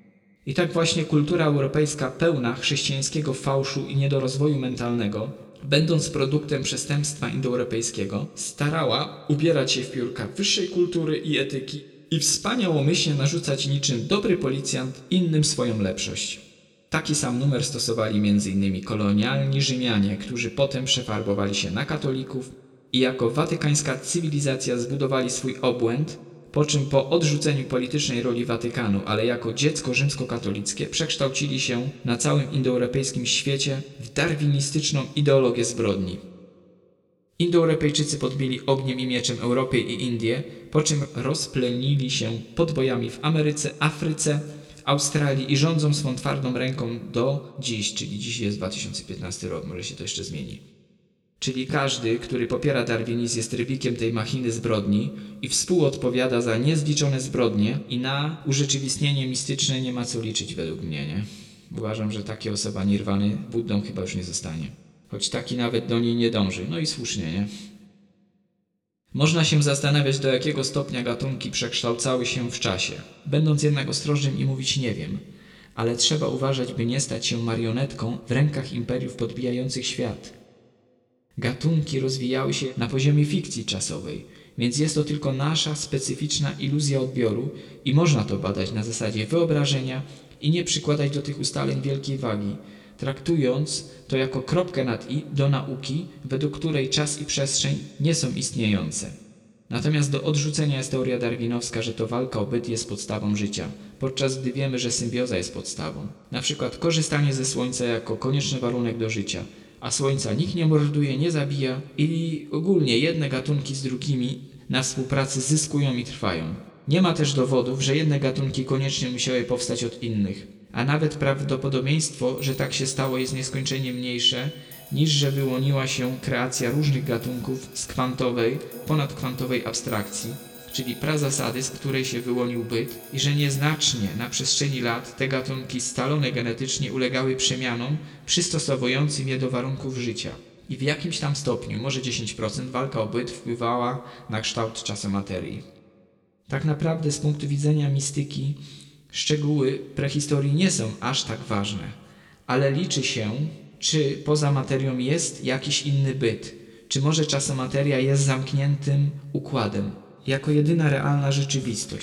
I tak właśnie kultura europejska pełna chrześcijańskiego fałszu i niedorozwoju mentalnego, będąc produktem przestępstwa indoeuropejskiego, starała ubierać się w piórka wyższej kultury i etyki i wspaniałomyślnie narzucać niczym dobry policjant innym swoją lepszość. Taki sam numer stosowali m.in. kolonialni Rzymianie, którzy potem przefarbowali się na katolików i jako watykańska cywilizacja zbudowali swój obłęd, po czym po odrzuceniu politycznej roli Watykanu, ale jako dziecko rzymskokatolickie, przekształcili się na całym indoeuropejskim świecie w darwinistyczną ideologię zbrodni. Indoeuropejczycy podbili ogniem i mieczem Europę i Indię, po czym rozplenili się podbojami w Ameryce, Afryce, Australii i rządzą swą twardą ręką do dziś, czyli dziś jest 2015 rok, może się to jeszcze zmieni. Czyli każdy, który popiera darwinizm, jest rybikiem tej machiny zbrodni i współodpowiada za niezliczone zbrodnie i na urzeczywistnienie mistyczne nie ma co liczyć według mnie, nie? Uważam, że taka osoba nirwany Buddą chyba już nie zostanie. Choć taki nawet do niej nie dąży, no i słusznie, nie? Można się zastanawiać, do jakiego stopnia gatunki przekształcały się w czasie, będąc jednak ostrożnym i mówić nie wiem, ale trzeba uważać, by nie stać się marionetką w rękach imperiów podbijających świat. Gatunki rozwijały się na poziomie fikcji czasowej, więc jest to tylko nasza specyficzna iluzja odbioru i można to badać na zasadzie wyobrażenia i nie przykładać do tych ustaleń wielkiej wagi, traktując to jako kropkę nad i do nauki, według której czas i przestrzeń nie są istniejące. Natomiast do odrzucenia jest teoria darwinowska, że to walka o byt jest podstawą życia, podczas gdy wiemy, że symbioza jest podstawą. Na przykład korzystanie ze słońca jako konieczny warunek do życia, a słońca nikt nie morduje, nie zabija i ogólnie jedne gatunki z drugimi na współpracy zyskują i trwają. Nie ma też dowodów, że jedne gatunki koniecznie musiały powstać od innych, a nawet prawdopodobieństwo, że tak się stało, jest nieskończenie mniejsze niż że wyłoniła się kreacja różnych gatunków z kwantowej, ponadkwantowej abstrakcji, czyli prazasady, z której się wyłonił byt i że nieznacznie na przestrzeni lat te gatunki scalone genetycznie ulegały przemianom przystosowującym je do warunków życia. I w jakimś tam stopniu, może 10%, walka o byt wpływała na kształt czasomaterii. Tak naprawdę z punktu widzenia mistyki szczegóły prehistorii nie są aż tak ważne, ale liczy się, czy poza materią jest jakiś inny byt, czy może czasomateria jest zamkniętym układem, jako jedyna realna rzeczywistość.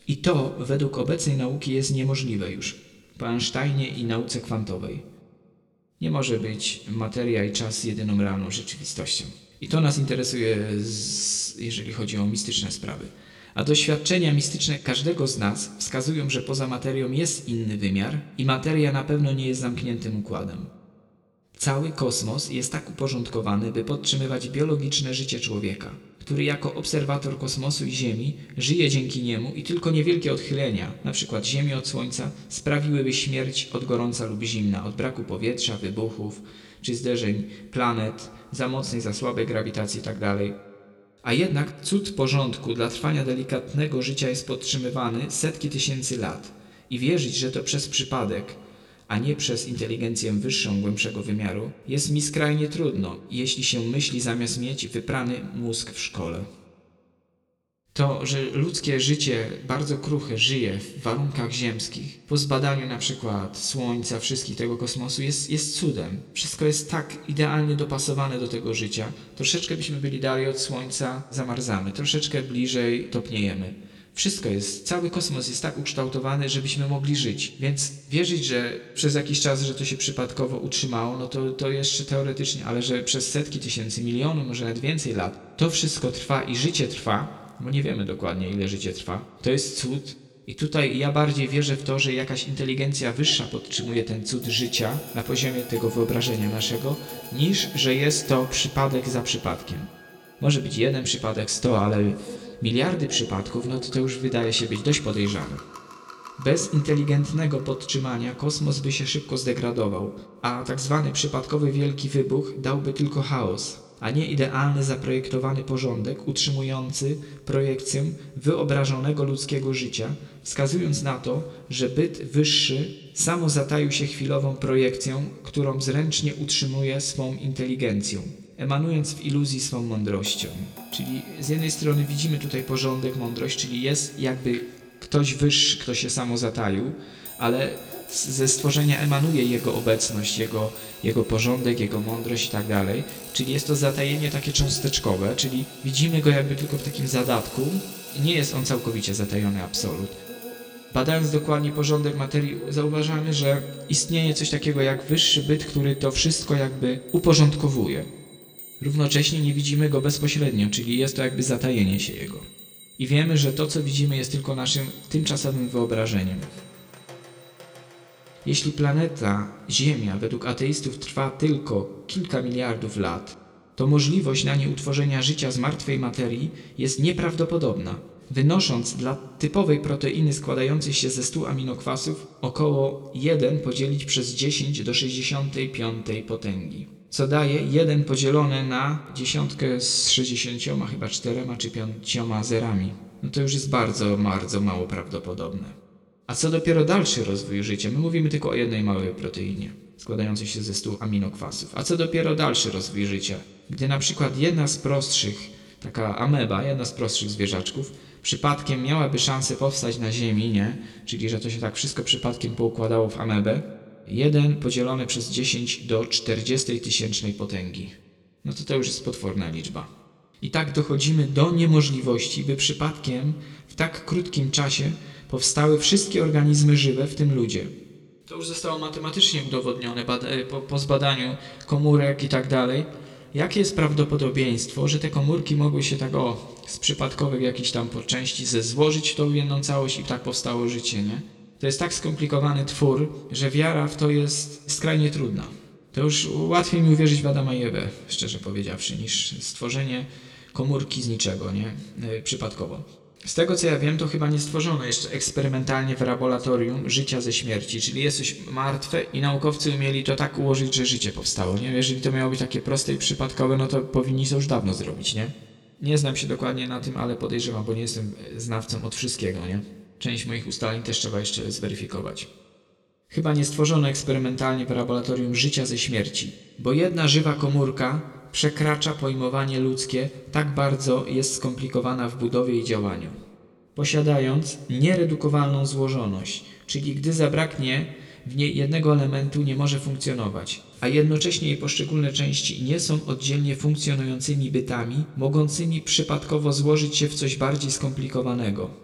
I to według obecnej nauki jest niemożliwe już. Po Einsteinie i nauce kwantowej. Nie może być materia i czas jedyną realną rzeczywistością. I to nas interesuje, jeżeli chodzi o mistyczne sprawy. A doświadczenia mistyczne każdego z nas wskazują, że poza materią jest inny wymiar i materia na pewno nie jest zamkniętym układem. Cały kosmos jest tak uporządkowany, by podtrzymywać biologiczne życie człowieka, który jako obserwator kosmosu i Ziemi żyje dzięki niemu i tylko niewielkie odchylenia, np. Ziemi od Słońca, sprawiłyby śmierć od gorąca lub zimna, od braku powietrza, wybuchów czy zderzeń planet, za mocnej, za słabej grawitacji itd. A jednak cud porządku dla trwania delikatnego życia jest podtrzymywany setki tysięcy lat i wierzyć, że to przez przypadek, a nie przez inteligencję wyższą, głębszego wymiaru, jest mi skrajnie trudno, jeśli się myśli zamiast mieć wyprany mózg w szkole. To, że ludzkie życie bardzo kruche żyje w warunkach ziemskich, po zbadaniu na przykład Słońca, wszystkich tego kosmosu, jest cudem. Wszystko jest tak idealnie dopasowane do tego życia. Troszeczkę byśmy byli dalej od Słońca, zamarzamy, troszeczkę bliżej topniejemy. Wszystko jest, cały kosmos jest tak ukształtowany, żebyśmy mogli żyć. Więc wierzyć, że przez jakiś czas, że to się przypadkowo utrzymało, no to jeszcze teoretycznie, ale że przez setki tysięcy, miliony, może nawet więcej lat, to wszystko trwa i życie trwa, bo nie wiemy dokładnie, ile życie trwa. To jest cud. I tutaj ja bardziej wierzę w to, że jakaś inteligencja wyższa podtrzymuje ten cud życia na poziomie tego wyobrażenia naszego, niż że jest to przypadek za przypadkiem. Może być jeden przypadek, 100, ale miliardy przypadków, no to już wydaje się być dość podejrzane. Bez inteligentnego podtrzymania kosmos by się szybko zdegradował, a tak zwany przypadkowy wielki wybuch dałby tylko chaos, a nie idealny zaprojektowany porządek utrzymujący projekcję wyobrażonego ludzkiego życia, wskazując na to, że byt wyższy samozataił się chwilową projekcją, którą zręcznie utrzymuje swą inteligencją, emanując w iluzji swą mądrością. Czyli z jednej strony widzimy tutaj porządek, mądrość, czyli jest jakby ktoś wyższy, kto się samozataił, ale ze stworzenia emanuje jego obecność, jego porządek, jego mądrość i tak dalej. Czyli jest to zatajenie takie cząsteczkowe, czyli widzimy go jakby tylko w takim zadatku i nie jest on całkowicie zatajony absolut. Badając dokładnie porządek materii, zauważamy, że istnieje coś takiego jak wyższy byt, który to wszystko jakby uporządkowuje. Równocześnie nie widzimy go bezpośrednio, czyli jest to jakby zatajenie się jego. I wiemy, że to, co widzimy, jest tylko naszym tymczasowym wyobrażeniem. Jeśli planeta Ziemia według ateistów trwa tylko kilka miliardów lat, to możliwość na niej utworzenia życia z martwej materii jest nieprawdopodobna, wynosząc dla typowej proteiny składającej się ze 100 aminokwasów około 1 podzielić przez 10 do 65 potęgi, co daje 1 podzielone na dziesiątkę z 60 chyba 4 czy 5 zerami. No to już jest bardzo, bardzo mało prawdopodobne. A co dopiero dalszy rozwój życia? My mówimy tylko o jednej małej proteinie, składającej się ze 100 aminokwasów. A co dopiero dalszy rozwój życia? Gdy na przykład jedna z prostszych, taka ameba, jedna z prostszych zwierzaczków, przypadkiem miałaby szansę powstać na Ziemi, nie? Czyli, że to się tak wszystko przypadkiem poukładało w amebę, 1 podzielone przez 10 do 40 tysięcznej potęgi. No to już jest potworna liczba. I tak dochodzimy do niemożliwości, by przypadkiem w tak krótkim czasie powstały wszystkie organizmy żywe, w tym ludzie. To już zostało matematycznie udowodnione po zbadaniu komórek i tak dalej. Jakie jest prawdopodobieństwo, że te komórki mogły się tak z przypadkowych jakichś tam podczęści złożyć w tą jedną całość i tak powstało życie, nie? To jest tak skomplikowany twór, że wiara w to jest skrajnie trudna. To już łatwiej mi uwierzyć w Adama i Ewę, szczerze powiedziawszy, niż stworzenie komórki z niczego, nie? Przypadkowo. Z tego co ja wiem, to chyba nie stworzono jeszcze eksperymentalnie w laboratorium życia ze śmierci, czyli jest coś martwe i naukowcy umieli to tak ułożyć, że życie powstało, nie? Jeżeli to miało być takie proste i przypadkowe, no to powinni to już dawno zrobić, nie? Nie znam się dokładnie na tym, ale podejrzewam, bo nie jestem znawcą od wszystkiego, nie? Część moich ustaleń też trzeba jeszcze zweryfikować. Chyba nie stworzono eksperymentalnie w laboratorium życia ze śmierci, bo jedna żywa komórka przekracza pojmowanie ludzkie, tak bardzo jest skomplikowana w budowie i działaniu. Posiadając nieredukowalną złożoność, czyli gdy zabraknie w niej jednego elementu, nie może funkcjonować, a jednocześnie jej poszczególne części nie są oddzielnie funkcjonującymi bytami, mogącymi przypadkowo złożyć się w coś bardziej skomplikowanego.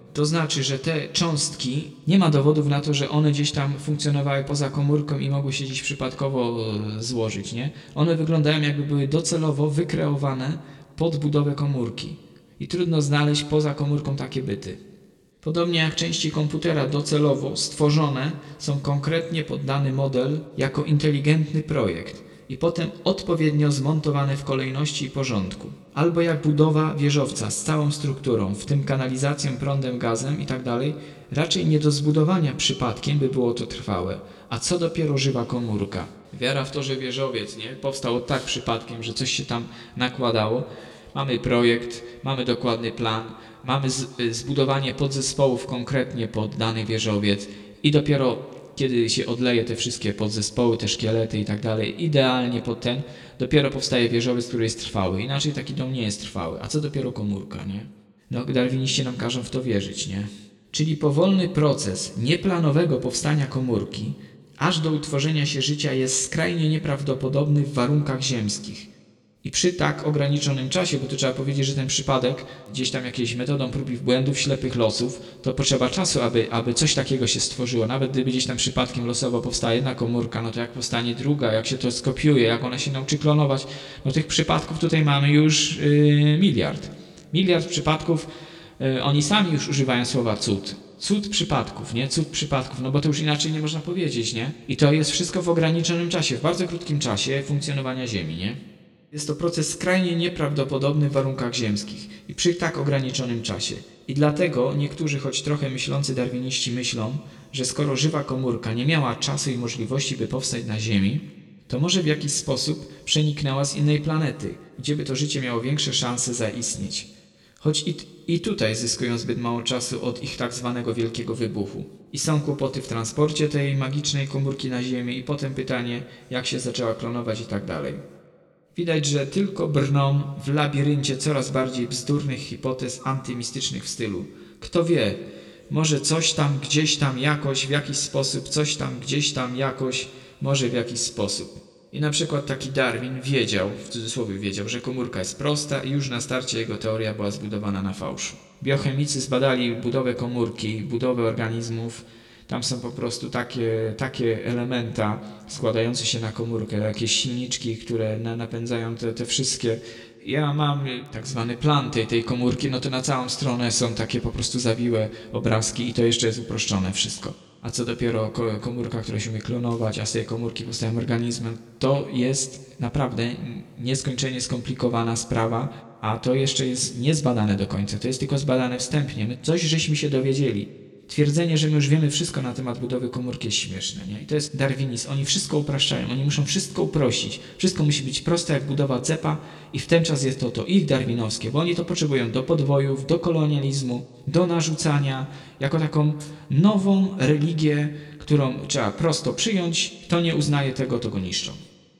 To znaczy, że te cząstki, nie ma dowodów na to, że one gdzieś tam funkcjonowały poza komórką i mogły się gdzieś przypadkowo złożyć, nie? One wyglądają, jakby były docelowo wykreowane pod budowę komórki. I trudno znaleźć poza komórką takie byty. Podobnie jak części komputera docelowo stworzone są konkretnie pod dany model jako inteligentny projekt i potem odpowiednio zmontowane w kolejności i porządku. Albo jak budowa wieżowca z całą strukturą, w tym kanalizacją, prądem, gazem itd., raczej nie do zbudowania przypadkiem, by było to trwałe, a co dopiero żywa komórka. Wiara w to, że wieżowiec powstał tak przypadkiem, że coś się tam nakładało. Mamy projekt, mamy dokładny plan, mamy zbudowanie podzespołów konkretnie pod dany wieżowiec i dopiero kiedy się odleje te wszystkie podzespoły, te szkielety i tak dalej, idealnie pod ten, dopiero powstaje wieżowiec, który jest trwały. Inaczej taki dom nie jest trwały. A co dopiero komórka, nie? No, darwiniści nam każą w to wierzyć, nie? Czyli powolny proces nieplanowego powstania komórki aż do utworzenia się życia jest skrajnie nieprawdopodobny w warunkach ziemskich. I przy tak ograniczonym czasie, bo tu trzeba powiedzieć, że ten przypadek gdzieś tam jakieś metodą prób i błędów, ślepych losów, to potrzeba czasu, aby coś takiego się stworzyło. Nawet gdyby gdzieś tam przypadkiem losowo powstała jedna komórka, no to jak powstanie druga, jak się to skopiuje, jak ona się nauczy klonować, no tych przypadków tutaj mamy już miliard. Miliard przypadków, oni sami już używają słowa cud. Cud przypadków, nie? Cud przypadków, no bo to już inaczej nie można powiedzieć, nie? I to jest wszystko w ograniczonym czasie, w bardzo krótkim czasie funkcjonowania Ziemi, nie? Jest to proces skrajnie nieprawdopodobny w warunkach ziemskich i przy tak ograniczonym czasie. I dlatego niektórzy, choć trochę myślący darwiniści myślą, że skoro żywa komórka nie miała czasu i możliwości, by powstać na Ziemi, to może w jakiś sposób przeniknęła z innej planety, gdzie by to życie miało większe szanse zaistnieć. Choć i tutaj zyskują zbyt mało czasu od ich tak zwanego wielkiego wybuchu. I są kłopoty w transporcie tej magicznej komórki na Ziemię i potem pytanie, jak się zaczęła klonować i tak dalej. Widać, że tylko brną w labiryncie coraz bardziej bzdurnych hipotez antymistycznych w stylu kto wie, może coś tam, gdzieś tam, jakoś, w jakiś sposób, coś tam, gdzieś tam, jakoś, może w jakiś sposób. I na przykład taki Darwin wiedział, w cudzysłowie wiedział, że komórka jest prosta i już na starcie jego teoria była zbudowana na fałszu. Biochemicy zbadali budowę komórki, budowę organizmów. Tam są po prostu takie elementa składające się na komórkę, jakieś silniczki, które napędzają te wszystkie. Ja mam tak zwany plan tej komórki, no to na całą stronę są takie po prostu zawiłe obrazki i to jeszcze jest uproszczone wszystko. A co dopiero komórka, która się umie klonować, a z tej komórki powstają organizmy, to jest naprawdę nieskończenie skomplikowana sprawa, a to jeszcze jest niezbadane do końca, to jest tylko zbadane wstępnie. My coś żeśmy się dowiedzieli. Twierdzenie, że my już wiemy wszystko na temat budowy komórki jest śmieszne, nie? I to jest darwinizm. Oni wszystko upraszczają, oni muszą wszystko uprościć. Wszystko musi być proste jak budowa cepa i w ten czas jest to ich darwinowskie, bo oni to potrzebują do podwojów, do kolonializmu, do narzucania, jako taką nową religię, którą trzeba prosto przyjąć. Kto nie uznaje tego, to go niszczą.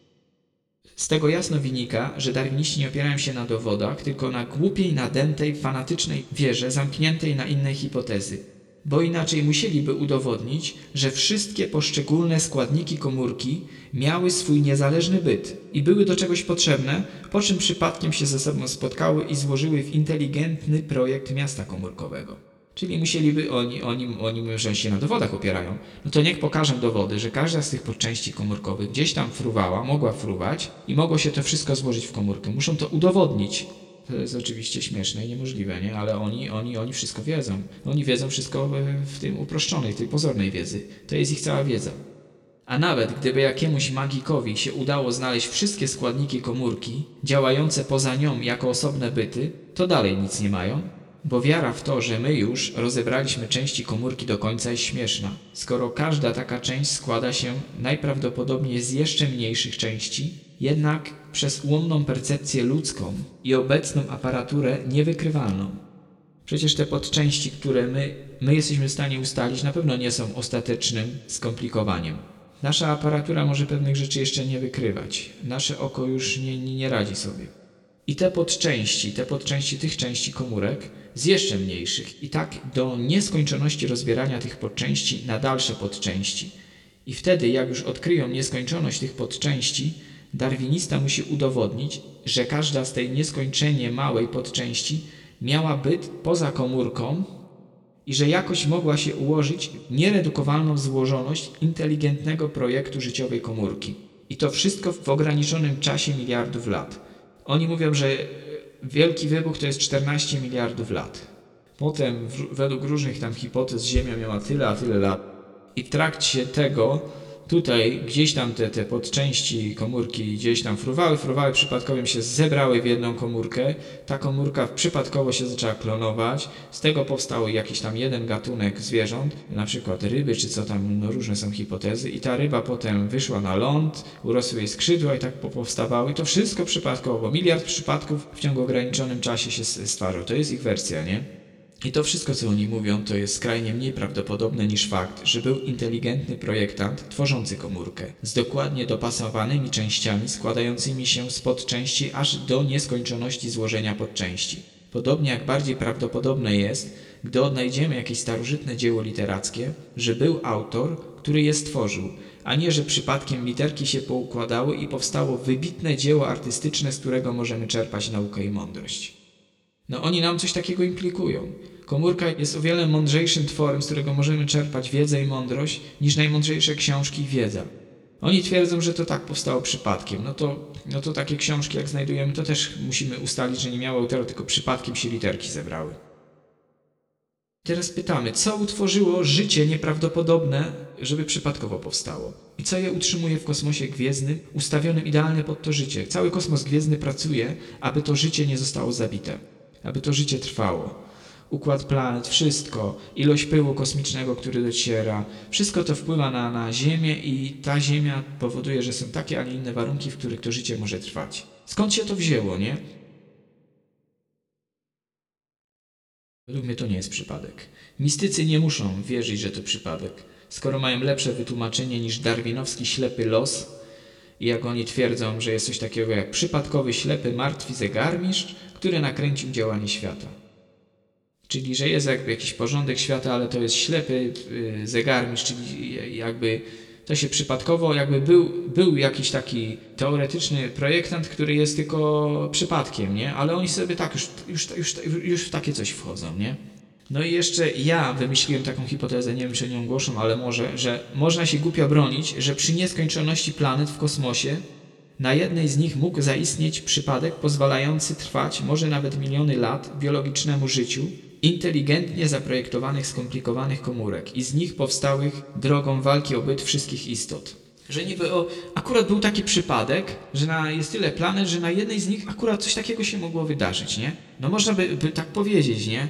Z tego jasno wynika, że darwiniści nie opierają się na dowodach, tylko na głupiej, nadętej, fanatycznej wierze zamkniętej na inne hipotezy. Bo inaczej musieliby udowodnić, że wszystkie poszczególne składniki komórki miały swój niezależny byt i były do czegoś potrzebne, po czym przypadkiem się ze sobą spotkały i złożyły w inteligentny projekt miasta komórkowego. Czyli musieliby oni mówią, że się na dowodach opierają, no to niech pokażą dowody, że każda z tych podczęści komórkowych gdzieś tam fruwała, mogła fruwać i mogło się to wszystko złożyć w komórkę. Muszą to udowodnić. To jest oczywiście śmieszne i niemożliwe, nie? Ale oni wszystko wiedzą. Oni wiedzą wszystko w tym uproszczonej, tej pozornej wiedzy. To jest ich cała wiedza. A nawet gdyby jakiemuś magikowi się udało znaleźć wszystkie składniki komórki, działające poza nią jako osobne byty, to dalej nic nie mają, bo wiara w to, że my już rozebraliśmy części komórki do końca jest śmieszna, skoro każda taka część składa się najprawdopodobniej z jeszcze mniejszych części, jednak przez ułomną percepcję ludzką i obecną aparaturę niewykrywalną. Przecież te podczęści, które my jesteśmy w stanie ustalić, na pewno nie są ostatecznym skomplikowaniem. Nasza aparatura może pewnych rzeczy jeszcze nie wykrywać. Nasze oko już nie radzi sobie. I te podczęści tych części komórek z jeszcze mniejszych i tak do nieskończoności rozbierania tych podczęści na dalsze podczęści. I wtedy, jak już odkryją nieskończoność tych podczęści, darwinista musi udowodnić, że każda z tej nieskończenie małej podczęści miała byt poza komórką i że jakoś mogła się ułożyć w nieredukowalną złożoność inteligentnego projektu życiowej komórki. I to wszystko w ograniczonym czasie miliardów lat. Oni mówią, że wielki wybuch to jest 14 miliardów lat. Potem według różnych tam hipotez Ziemia miała tyle, a tyle lat. I w trakcie tego tutaj gdzieś tam te podczęści komórki gdzieś tam fruwały, przypadkowo się zebrały w jedną komórkę. Ta komórka przypadkowo się zaczęła klonować. Z tego powstał jakiś tam jeden gatunek zwierząt, na przykład ryby czy co tam, no różne są hipotezy. I ta ryba potem wyszła na ląd, urosły jej skrzydła i tak powstawały. I to wszystko przypadkowo. Miliard przypadków w ciągu ograniczonym czasie się stwarzył. To jest ich wersja, nie? I to wszystko, co oni mówią, to jest skrajnie mniej prawdopodobne niż fakt, że był inteligentny projektant tworzący komórkę z dokładnie dopasowanymi częściami składającymi się z podczęści aż do nieskończoności złożenia podczęści. Podobnie jak bardziej prawdopodobne jest, gdy odnajdziemy jakieś starożytne dzieło literackie, że był autor, który je stworzył, a nie, że przypadkiem literki się poukładały i powstało wybitne dzieło artystyczne, z którego możemy czerpać naukę i mądrość. No oni nam coś takiego implikują. Komórka jest o wiele mądrzejszym tworem, z którego możemy czerpać wiedzę i mądrość, niż najmądrzejsze książki i wiedza. Oni twierdzą, że to tak powstało przypadkiem. No to takie książki, jak znajdujemy, to też musimy ustalić, że nie miały autora, tylko przypadkiem się literki zebrały. Teraz pytamy, co utworzyło życie nieprawdopodobne, żeby przypadkowo powstało? I co je utrzymuje w kosmosie gwiezdnym, ustawionym idealnie pod to życie? Cały kosmos gwiezdny pracuje, aby to życie nie zostało zabite, aby to życie trwało. Układ planet, wszystko, ilość pyłu kosmicznego, który dociera, wszystko to wpływa na Ziemię i ta Ziemia powoduje, że są takie, a nie inne warunki, w których to życie może trwać. Skąd się to wzięło, nie? Według mnie to nie jest przypadek. Mistycy nie muszą wierzyć, że to przypadek, skoro mają lepsze wytłumaczenie niż darwinowski ślepy los i jak oni twierdzą, że jest coś takiego jak przypadkowy ślepy martwy zegarmistrz, który nakręcił działanie świata. Czyli, że jest jakby jakiś porządek świata, ale to jest ślepy zegarmistrz, czyli jakby to się przypadkowo, jakby był jakiś taki teoretyczny projektant, który jest tylko przypadkiem, nie? Ale oni sobie tak już w takie coś wchodzą, nie? No i jeszcze ja wymyśliłem taką hipotezę, nie wiem czy nią głoszą, ale może, że można się głupio bronić, że przy nieskończoności planet w kosmosie na jednej z nich mógł zaistnieć przypadek pozwalający trwać może nawet miliony lat biologicznemu życiu inteligentnie zaprojektowanych, skomplikowanych komórek i z nich powstałych drogą walki o byt wszystkich istot. Że niby akurat był taki przypadek, że jest tyle planet, że na jednej z nich akurat coś takiego się mogło wydarzyć, nie? No można by tak powiedzieć, nie?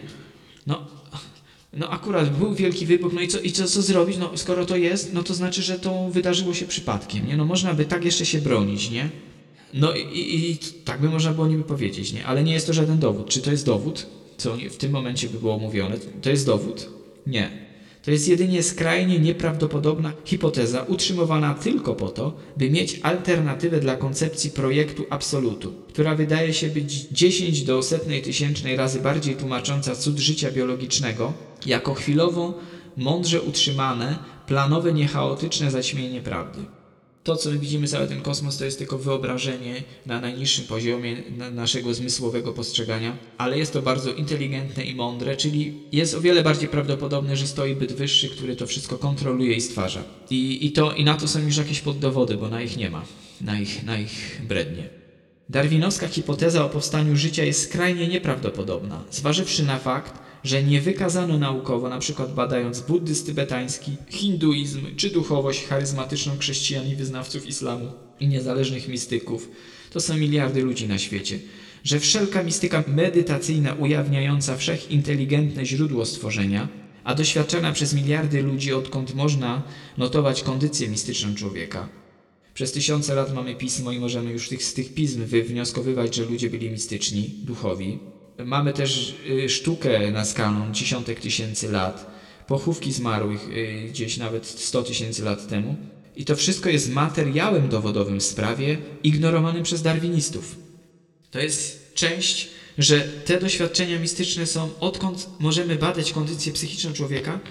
No akurat był wielki wybuch, no i co zrobić? No skoro to jest, no to znaczy, że to wydarzyło się przypadkiem, nie? No można by tak jeszcze się bronić, nie? No i tak by można było niby powiedzieć, nie? Ale nie jest to żaden dowód. Czy to jest dowód? Co w tym momencie by było mówione? To jest dowód? Nie. To jest jedynie skrajnie nieprawdopodobna hipoteza utrzymywana tylko po to, by mieć alternatywę dla koncepcji projektu absolutu, która wydaje się być 10 do 100 tysięcznej razy bardziej tłumacząca cud życia biologicznego jako chwilowo, mądrze utrzymane, planowe, niechaotyczne zaćmienie prawdy. To, co my widzimy, cały ten kosmos, to jest tylko wyobrażenie na najniższym poziomie naszego zmysłowego postrzegania, ale jest to bardzo inteligentne i mądre, czyli jest o wiele bardziej prawdopodobne, że stoi byt wyższy, który to wszystko kontroluje i stwarza. I na to są już jakieś poddowody, bo na ich nie ma, na ich brednie. Darwinowska hipoteza o powstaniu życia jest skrajnie nieprawdopodobna, zważywszy na fakt, że nie wykazano naukowo, np. badając buddyzm tybetański, hinduizm czy duchowość charyzmatyczną chrześcijan i wyznawców islamu i niezależnych mistyków, to są miliardy ludzi na świecie, że wszelka mistyka medytacyjna ujawniająca wszechinteligentne źródło stworzenia, a doświadczana przez miliardy ludzi, odkąd można notować kondycję mistyczną człowieka. Przez tysiące lat mamy pismo i możemy już z tych pism wywnioskowywać, że ludzie byli mistyczni, duchowi. Mamy też sztukę naskalną dziesiątek tysięcy lat, pochówki zmarłych gdzieś nawet 100 tysięcy lat temu. I to wszystko jest materiałem dowodowym w sprawie ignorowanym przez darwinistów. To jest część, że te doświadczenia mistyczne są, odkąd możemy badać kondycję psychiczną człowieka,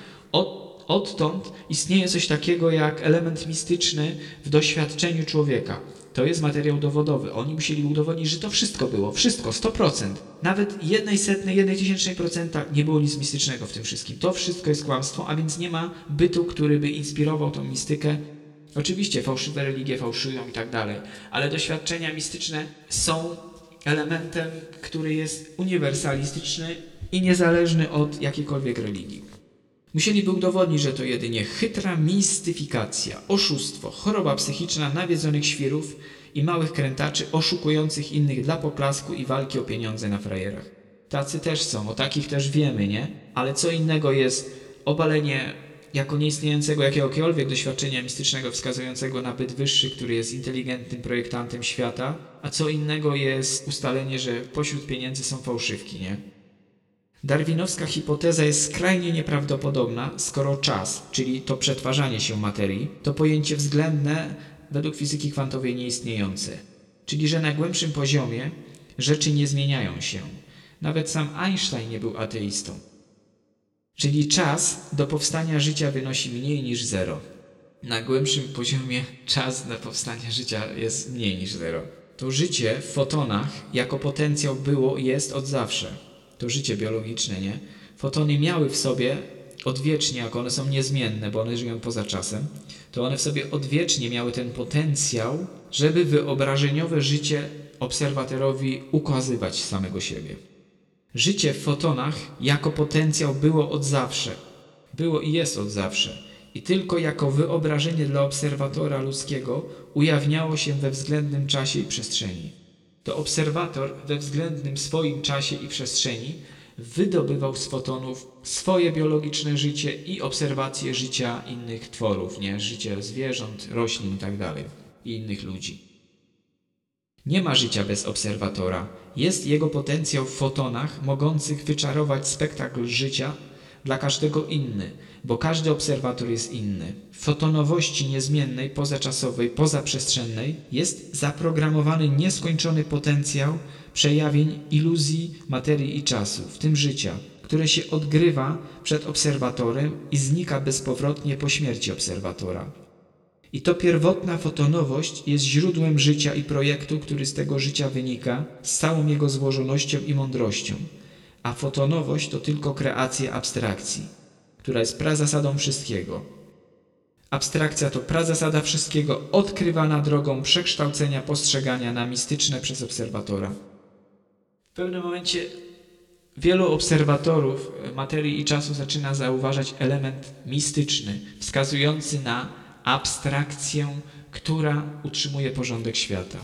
odtąd istnieje coś takiego jak element mistyczny w doświadczeniu człowieka. To jest materiał dowodowy. Oni musieli udowodnić, że to wszystko było. Wszystko, 100%. Nawet 0,01% nie było nic mistycznego w tym wszystkim. To wszystko jest kłamstwo, a więc nie ma bytu, który by inspirował tą mistykę. Oczywiście fałszywe religie fałszują i tak dalej, ale doświadczenia mistyczne są elementem, który jest uniwersalistyczny i niezależny od jakiejkolwiek religii. Musieliby udowodnić, że to jedynie chytra mistyfikacja, oszustwo, choroba psychiczna nawiedzonych świrów i małych krętaczy oszukujących innych dla poklasku i walki o pieniądze na frajerach. Tacy też są, o takich też wiemy, nie? Ale co innego jest obalenie jako nieistniejącego jakiegokolwiek doświadczenia mistycznego wskazującego na byt wyższy, który jest inteligentnym projektantem świata, a co innego jest ustalenie, że pośród pieniędzy są fałszywki, nie? Darwinowska hipoteza jest skrajnie nieprawdopodobna, skoro czas, czyli to przetwarzanie się materii, to pojęcie względne według fizyki kwantowej nieistniejące. Czyli, że na głębszym poziomie rzeczy nie zmieniają się. Nawet sam Einstein nie był ateistą. Czyli czas do powstania życia wynosi mniej niż zero. Na głębszym poziomie czas na powstanie życia jest mniej niż zero. To życie w fotonach jako potencjał było i jest od zawsze. To życie biologiczne, nie? Fotony miały w sobie odwiecznie, jak one są niezmienne, bo one żyją poza czasem, to one w sobie odwiecznie miały ten potencjał, żeby wyobrażeniowe życie obserwatorowi ukazywać samego siebie. Życie w fotonach jako potencjał było od zawsze. Było i jest od zawsze. I tylko jako wyobrażenie dla obserwatora ludzkiego ujawniało się we względnym czasie i przestrzeni. To obserwator we względnym swoim czasie i przestrzeni wydobywał z fotonów swoje biologiczne życie i obserwacje życia innych tworów, nie? Życie zwierząt, roślin itd. i innych ludzi. Nie ma życia bez obserwatora. Jest jego potencjał w fotonach, mogących wyczarować spektakl życia dla każdego inny, bo każdy obserwator jest inny. W fotonowości niezmiennej, pozaczasowej, pozaprzestrzennej jest zaprogramowany nieskończony potencjał przejawień iluzji materii i czasu, w tym życia, które się odgrywa przed obserwatorem i znika bezpowrotnie po śmierci obserwatora. I to pierwotna fotonowość jest źródłem życia i projektu, który z tego życia wynika, z całą jego złożonością i mądrością. A fotonowość to tylko kreacja abstrakcji, która jest prazasadą wszystkiego. Abstrakcja to prazasada wszystkiego, odkrywana drogą przekształcenia postrzegania na mistyczne przez obserwatora. W pewnym momencie wielu obserwatorów materii i czasu zaczyna zauważać element mistyczny, wskazujący na abstrakcję, która utrzymuje porządek świata.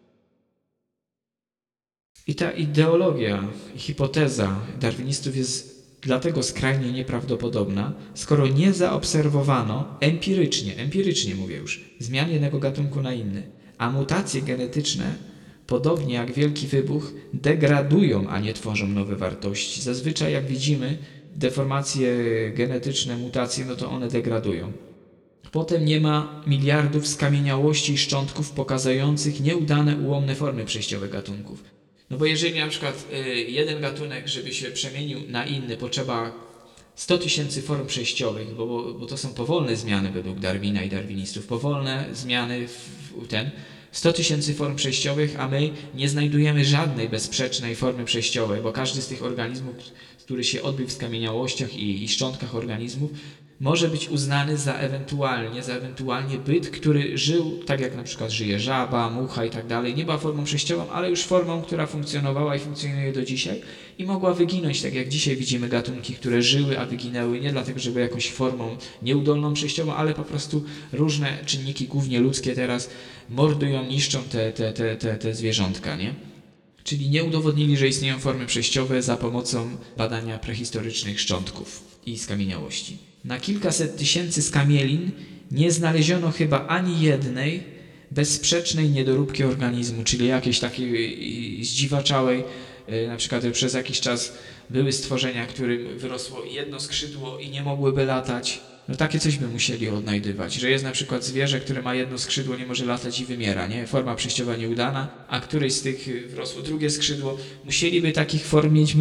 I ta ideologia i hipoteza darwinistów jest dlatego skrajnie nieprawdopodobna, skoro nie zaobserwowano empirycznie mówię już, zmian jednego gatunku na inny, a mutacje genetyczne, podobnie jak wielki wybuch, degradują, a nie tworzą nowe wartości. Zazwyczaj, jak widzimy, deformacje genetyczne, mutacje, no to one degradują. Potem nie ma miliardów skamieniałości i szczątków pokazujących nieudane, ułomne formy przejściowe gatunków. No bo jeżeli na przykład jeden gatunek, żeby się przemienił na inny, potrzeba 100 000 form przejściowych, bo to są powolne zmiany według Darwina i darwinistów, powolne zmiany 100 000 form przejściowych, a my nie znajdujemy żadnej bezsprzecznej formy przejściowej, bo każdy z tych organizmów, który się odbył w skamieniałościach i szczątkach organizmów, może być uznany za ewentualnie byt, który żył tak jak na przykład żyje żaba, mucha i tak dalej. Nie była formą przejściową, ale już formą, która funkcjonowała i funkcjonuje do dzisiaj i mogła wyginąć, tak jak dzisiaj widzimy gatunki, które żyły, a wyginęły nie dlatego, że były jakąś formą nieudolną przejściową, ale po prostu różne czynniki, głównie ludzkie teraz, mordują, niszczą te zwierzątka, nie? Czyli nie udowodnili, że istnieją formy przejściowe za pomocą badania prehistorycznych szczątków i skamieniałości. Na kilkaset tysięcy skamielin nie znaleziono chyba ani jednej bezsprzecznej niedoróbki organizmu, czyli jakiejś takiej zdziwaczałej, na przykład przez jakiś czas były stworzenia, którym wyrosło jedno skrzydło i nie mogłyby latać. No takie coś by musieli odnajdywać, że jest na przykład zwierzę, które ma jedno skrzydło, nie może latać i wymiera, nie? Forma przejściowa nieudana, a którejś z tych wyrosło drugie skrzydło. Musieliby takich form mieć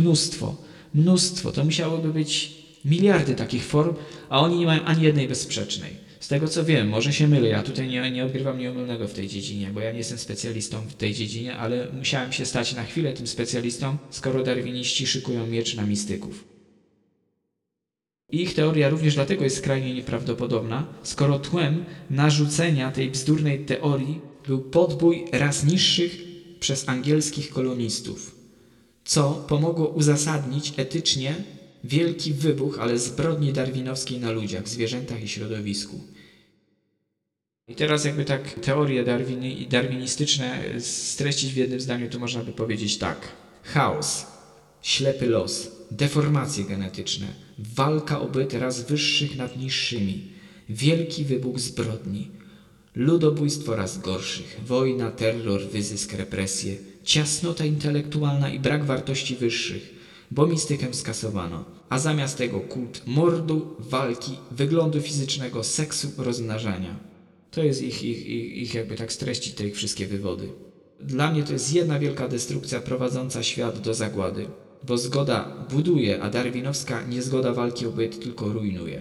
mnóstwo. To musiałoby być miliardy takich form, a oni nie mają ani jednej bezsprzecznej. Z tego co wiem, może się mylę, ja tutaj nie odgrywam nieomylnego w tej dziedzinie, bo ja nie jestem specjalistą w tej dziedzinie, ale musiałem się stać na chwilę tym specjalistą, skoro darwiniści szykują miecz na mistyków. Ich teoria również dlatego jest skrajnie nieprawdopodobna, skoro tłem narzucenia tej bzdurnej teorii był podbój ras niższych przez angielskich kolonistów, co pomogło uzasadnić etycznie wielki wybuch, ale zbrodni darwinowskiej na ludziach, zwierzętach i środowisku. I teraz jakby tak teorie darwinistyczne streścić w jednym zdaniu, to można by powiedzieć tak. Chaos, ślepy los, deformacje genetyczne, walka o byt raz wyższych nad niższymi, wielki wybuch zbrodni, ludobójstwo raz gorszych, wojna, terror, wyzysk, represje, ciasnota intelektualna i brak wartości wyższych, bo mistykę skasowano, a zamiast tego kult mordu, walki, wyglądu fizycznego, seksu, rozmnażania. To jest ich jakby tak streścić te ich wszystkie wywody. Dla mnie to jest jedna wielka destrukcja prowadząca świat do zagłady, bo zgoda buduje, a darwinowska niezgoda walki o byt tylko rujnuje.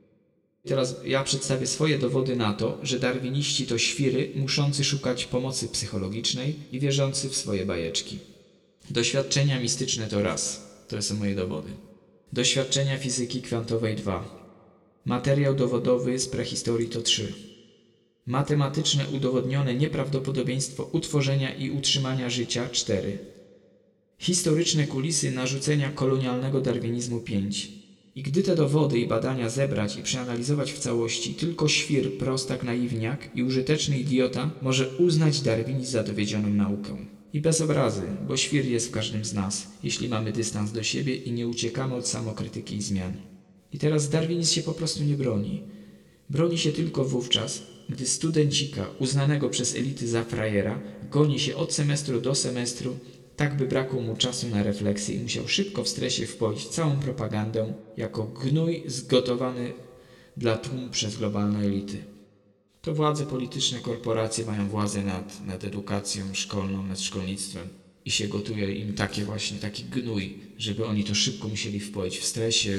Teraz ja przedstawię swoje dowody na to, że darwiniści to świry muszący szukać pomocy psychologicznej i wierzący w swoje bajeczki. Doświadczenia mistyczne to raz. To są moje dowody. Doświadczenia fizyki kwantowej 2. Materiał dowodowy z prehistorii to 3. Matematyczne udowodnione nieprawdopodobieństwo utworzenia i utrzymania życia 4. Historyczne kulisy narzucenia kolonialnego darwinizmu 5. I gdy te dowody i badania zebrać i przeanalizować w całości, tylko świr, prostak, naiwniak i użyteczny idiota może uznać darwinizm za dowiedzioną naukę. I bez obrazy, bo świr jest w każdym z nas, jeśli mamy dystans do siebie i nie uciekamy od samokrytyki i zmian. I teraz darwinizm się po prostu nie broni. Broni się tylko wówczas, gdy studencika, uznanego przez elity za frajera, goni się od semestru do semestru, tak by brakło mu czasu na refleksję i musiał szybko w stresie wpoić całą propagandę jako gnój zgotowany dla tłumu przez globalne elity. To władze polityczne, korporacje mają władzę nad edukacją szkolną, nad szkolnictwem i się gotuje im taki gnój, żeby oni to szybko musieli wpoić w stresie,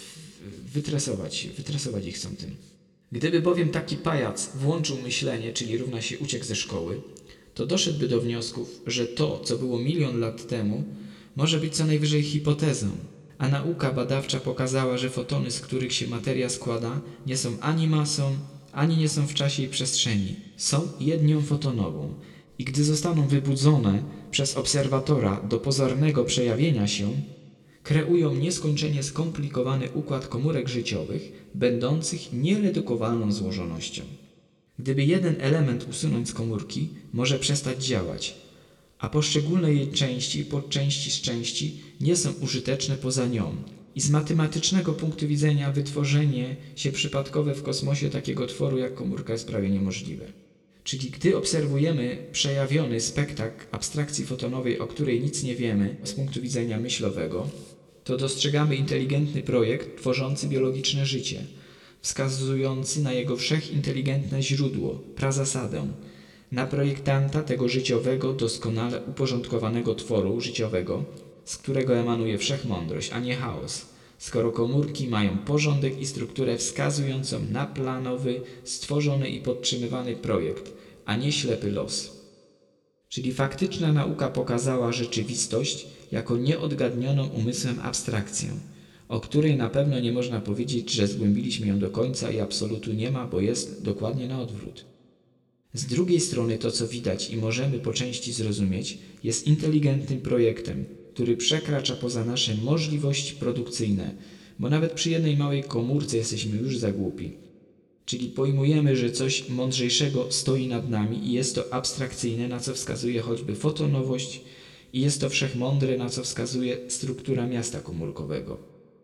wytresować ich chcą tym. Gdyby bowiem taki pajac włączył myślenie, czyli równa się uciekł ze szkoły, to doszedłby do wniosków, że to, co było 1 000 000 lat temu, może być co najwyżej hipotezą, a nauka badawcza pokazała, że fotony, z których się materia składa, nie są ani masą, ani nie są w czasie i przestrzeni. Są jednią fotonową i gdy zostaną wybudzone przez obserwatora do pozornego przejawienia się, kreują nieskończenie skomplikowany układ komórek życiowych, będących nieredukowalną złożonością. Gdyby jeden element usunąć z komórki, może przestać działać, a poszczególne jej części i podczęści z części nie są użyteczne poza nią. I z matematycznego punktu widzenia wytworzenie się przypadkowe w kosmosie takiego tworu jak komórka jest prawie niemożliwe. Czyli gdy obserwujemy przejawiony spektakl abstrakcji fotonowej, o której nic nie wiemy z punktu widzenia myślowego, to dostrzegamy inteligentny projekt tworzący biologiczne życie, wskazujący na jego wszechinteligentne źródło, prazasadę, na projektanta tego życiowego, doskonale uporządkowanego tworu życiowego, z którego emanuje wszechmądrość, a nie chaos, skoro komórki mają porządek i strukturę wskazującą na planowy, stworzony i podtrzymywany projekt, a nie ślepy los. Czyli faktyczna nauka pokazała rzeczywistość jako nieodgadnioną umysłem abstrakcję, o której na pewno nie można powiedzieć, że zgłębiliśmy ją do końca i absolutu nie ma, bo jest dokładnie na odwrót. Z drugiej strony to, co widać i możemy po części zrozumieć, jest inteligentnym projektem, który przekracza poza nasze możliwości produkcyjne, bo nawet przy jednej małej komórce jesteśmy już za głupi. Czyli pojmujemy, że coś mądrzejszego stoi nad nami i jest to abstrakcyjne, na co wskazuje choćby fotonowość i jest to wszechmądre, na co wskazuje struktura miasta komórkowego.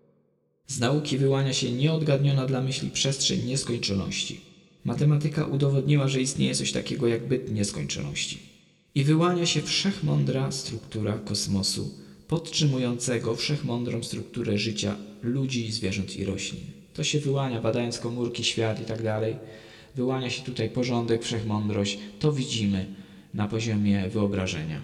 Z nauki wyłania się nieodgadniona dla myśli przestrzeń nieskończoności. Matematyka udowodniła, że istnieje coś takiego jak byt nieskończoności. I wyłania się wszechmądra struktura kosmosu, podtrzymującego wszechmądrą strukturę życia ludzi, zwierząt i roślin. To się wyłania, badając komórki, świat i tak dalej. Wyłania się tutaj porządek, wszechmądrość. To widzimy na poziomie wyobrażenia.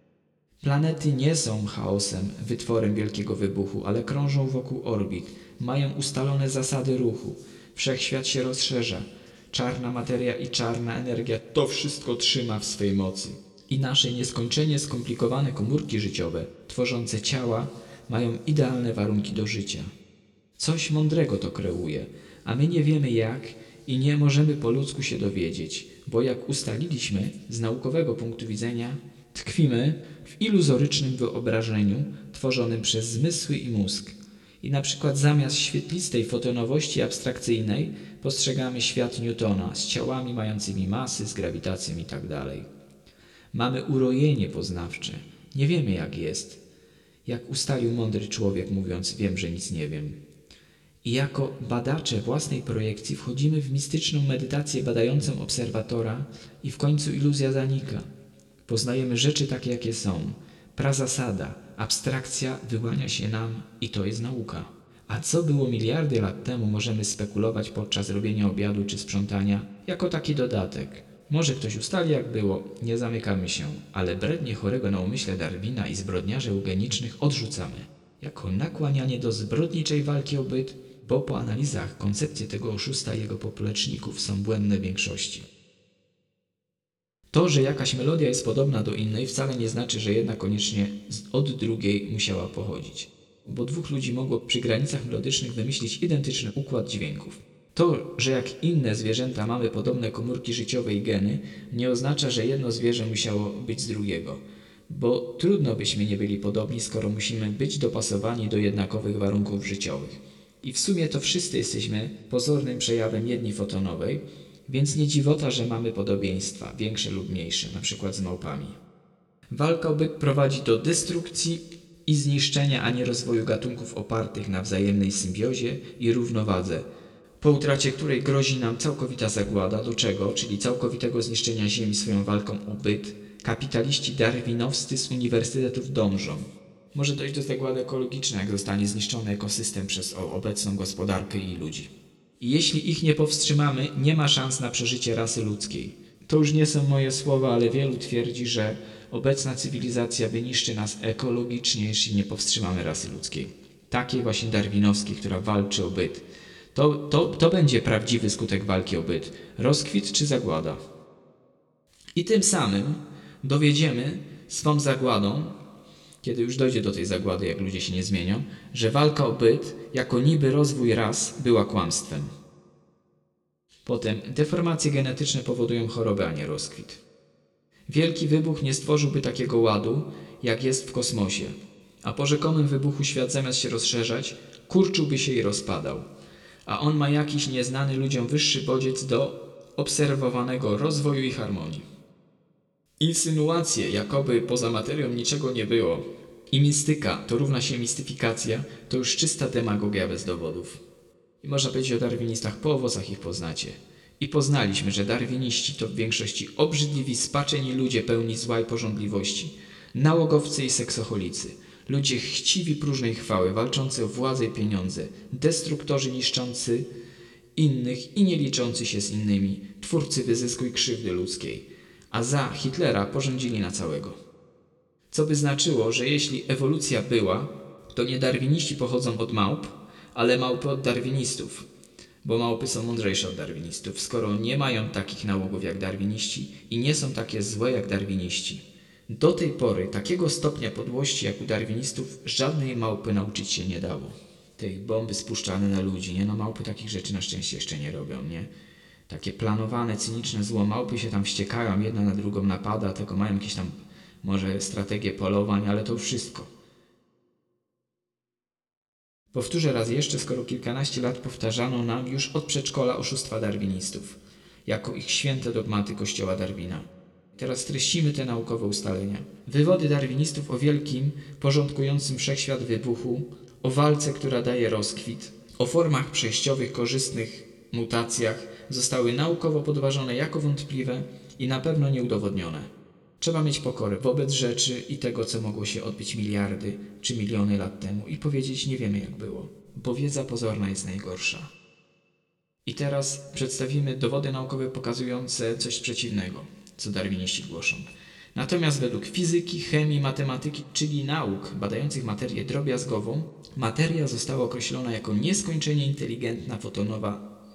Planety nie są chaosem, wytworem wielkiego wybuchu, ale krążą wokół orbit, mają ustalone zasady ruchu. Wszechświat się rozszerza. Czarna materia i czarna energia to wszystko trzyma w swej mocy. I nasze nieskończenie skomplikowane komórki życiowe, tworzące ciała, mają idealne warunki do życia. Coś mądrego to kreuje, a my nie wiemy jak i nie możemy po ludzku się dowiedzieć, bo jak ustaliliśmy z naukowego punktu widzenia, tkwimy w iluzorycznym wyobrażeniu tworzonym przez zmysły i mózg. I na przykład zamiast świetlistej fotonowości abstrakcyjnej postrzegamy świat Newtona z ciałami mającymi masy, z grawitacją itd. Mamy urojenie poznawcze. Nie wiemy jak jest. Jak ustalił mądry człowiek mówiąc, wiem, że nic nie wiem. I jako badacze własnej projekcji wchodzimy w mistyczną medytację badającą obserwatora i w końcu iluzja zanika. Poznajemy rzeczy takie jakie są. Prazasada, abstrakcja wyłania się nam i to jest nauka. A co było miliardy lat temu możemy spekulować podczas robienia obiadu czy sprzątania jako taki dodatek. Może ktoś ustali jak było, nie zamykamy się, ale brednie chorego na umyśle Darwina i zbrodniarzy eugenicznych odrzucamy. Jako nakłanianie do zbrodniczej walki o byt, bo po analizach koncepcje tego oszusta i jego popleczników są błędne w większości. To, że jakaś melodia jest podobna do innej wcale nie znaczy, że jedna koniecznie od drugiej musiała pochodzić. Bo dwóch ludzi mogło przy granicach melodycznych wymyślić identyczny układ dźwięków. To, że jak inne zwierzęta mamy podobne komórki życiowe i geny, nie oznacza, że jedno zwierzę musiało być z drugiego. Bo trudno byśmy nie byli podobni, skoro musimy być dopasowani do jednakowych warunków życiowych. I w sumie to wszyscy jesteśmy pozornym przejawem jedni fotonowej, więc nie dziwota, że mamy podobieństwa, większe lub mniejsze, np. z małpami. Walka o byt prowadzi do destrukcji i zniszczenia, a nie rozwoju gatunków opartych na wzajemnej symbiozie i równowadze, po utracie której grozi nam całkowita zagłada, do czego, czyli całkowitego zniszczenia Ziemi swoją walką o byt, kapitaliści darwinowscy z uniwersytetów dążą. Może dojść do zagłady ekologicznej, jak zostanie zniszczony ekosystem przez obecną gospodarkę i ludzi. I jeśli ich nie powstrzymamy, nie ma szans na przeżycie rasy ludzkiej. To już nie są moje słowa, ale wielu twierdzi, że obecna cywilizacja wyniszczy nas ekologicznie, jeśli nie powstrzymamy rasy ludzkiej. Takiej właśnie darwinowskiej, która walczy o byt. To będzie prawdziwy skutek walki o byt. Rozkwit czy zagłada. I tym samym dowiedziemy swą zagładą, kiedy już dojdzie do tej zagłady, jak ludzie się nie zmienią, że walka o byt jako niby rozwój ras była kłamstwem. Potem deformacje genetyczne powodują chorobę, a nie rozkwit. Wielki wybuch nie stworzyłby takiego ładu, jak jest w kosmosie, a po rzekomym wybuchu świat zamiast się rozszerzać, kurczyłby się i rozpadał. A on ma jakiś nieznany ludziom wyższy bodziec do obserwowanego rozwoju i harmonii. Insynuacje, jakoby poza materią niczego nie było i mistyka to równa się mistyfikacja, to już czysta demagogia bez dowodów. I można powiedzieć o darwinistach, po owocach ich poznacie. I poznaliśmy, że darwiniści to w większości obrzydliwi, spaczeni ludzie pełni zła i pożądliwości, nałogowcy i seksoholicy, ludzie chciwi próżnej chwały, walczący o władzę i pieniądze, destruktorzy niszczący innych i nie liczący się z innymi, twórcy wyzysku i krzywdy ludzkiej, a za Hitlera porządzili na całego. Co by znaczyło, że jeśli ewolucja była, to nie darwiniści pochodzą od małp, ale małpy od darwinistów, bo małpy są mądrzejsze od darwinistów, skoro nie mają takich nałogów jak darwiniści i nie są takie złe jak darwiniści. Do tej pory takiego stopnia podłości jak u darwinistów żadnej małpy nauczyć się nie dało. Tej bomby spuszczane na ludzi, nie? No małpy takich rzeczy na szczęście jeszcze nie robią, nie? Takie planowane, cyniczne zło, małpy się tam wściekają, jedna na drugą napada, tylko mają jakieś tam może strategie polowań, ale to wszystko. Powtórzę raz jeszcze, skoro kilkanaście lat powtarzano nam już od przedszkola oszustwa darwinistów, jako ich święte dogmaty kościoła Darwina. Teraz streścimy te naukowe ustalenia. Wywody darwinistów o wielkim, porządkującym wszechświat wybuchu, o walce, która daje rozkwit, o formach przejściowych, korzystnych mutacjach zostały naukowo podważone jako wątpliwe i na pewno nieudowodnione. Trzeba mieć pokorę wobec rzeczy i tego, co mogło się odbyć miliardy czy miliony lat temu i powiedzieć, nie wiemy jak było, bo wiedza pozorna jest najgorsza. I teraz przedstawimy dowody naukowe pokazujące coś przeciwnego, co darwiniści głoszą. Natomiast według fizyki, chemii, matematyki, czyli nauk badających materię drobiazgową, materia została określona jako nieskończenie inteligentna fotonowa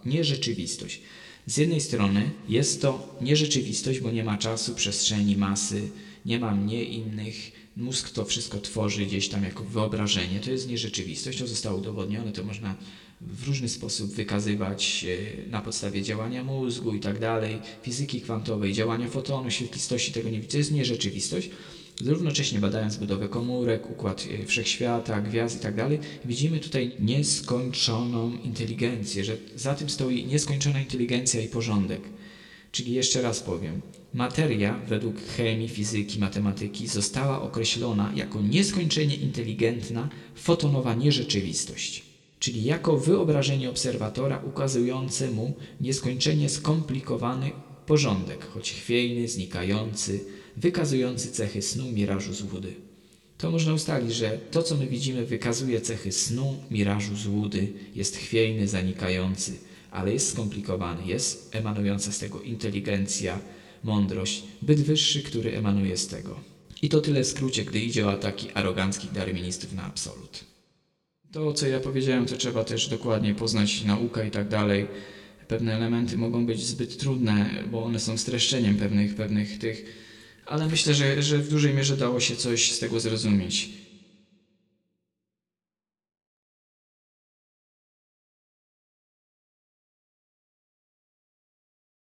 nierzeczywistość. Z jednej strony jest to nierzeczywistość, bo nie ma czasu, przestrzeni, masy, nie ma mnie, innych. Mózg to wszystko tworzy gdzieś tam jako wyobrażenie. To jest nierzeczywistość, to zostało udowodnione, to można w różny sposób wykazywać na podstawie działania mózgu i tak dalej, fizyki kwantowej, działania fotonu, świetlistości, tego nie widzę. To jest nierzeczywistość. Równocześnie badając budowę komórek, układ wszechświata, gwiazd i tak dalej, widzimy tutaj nieskończoną inteligencję, że za tym stoi nieskończona inteligencja i porządek. Czyli jeszcze raz powiem, materia według chemii, fizyki, matematyki została określona jako nieskończenie inteligentna, fotonowa nierzeczywistość. Czyli jako wyobrażenie obserwatora ukazujące mu nieskończenie skomplikowany porządek, choć chwiejny, znikający, wykazujący cechy snu, mirażu, złudy. To można ustalić, że to, co my widzimy, wykazuje cechy snu, mirażu, złudy, jest chwiejny, zanikający, ale jest skomplikowany, jest emanująca z tego inteligencja, mądrość, byt wyższy, który emanuje z tego. I to tyle w skrócie, gdy idzie o ataki aroganckich darwinistów na absolut. To, co ja powiedziałem, to trzeba też dokładnie poznać naukę i tak dalej. Pewne elementy mogą być zbyt trudne, bo one są streszczeniem pewnych tych, ale myślę, że w dużej mierze dało się coś z tego zrozumieć.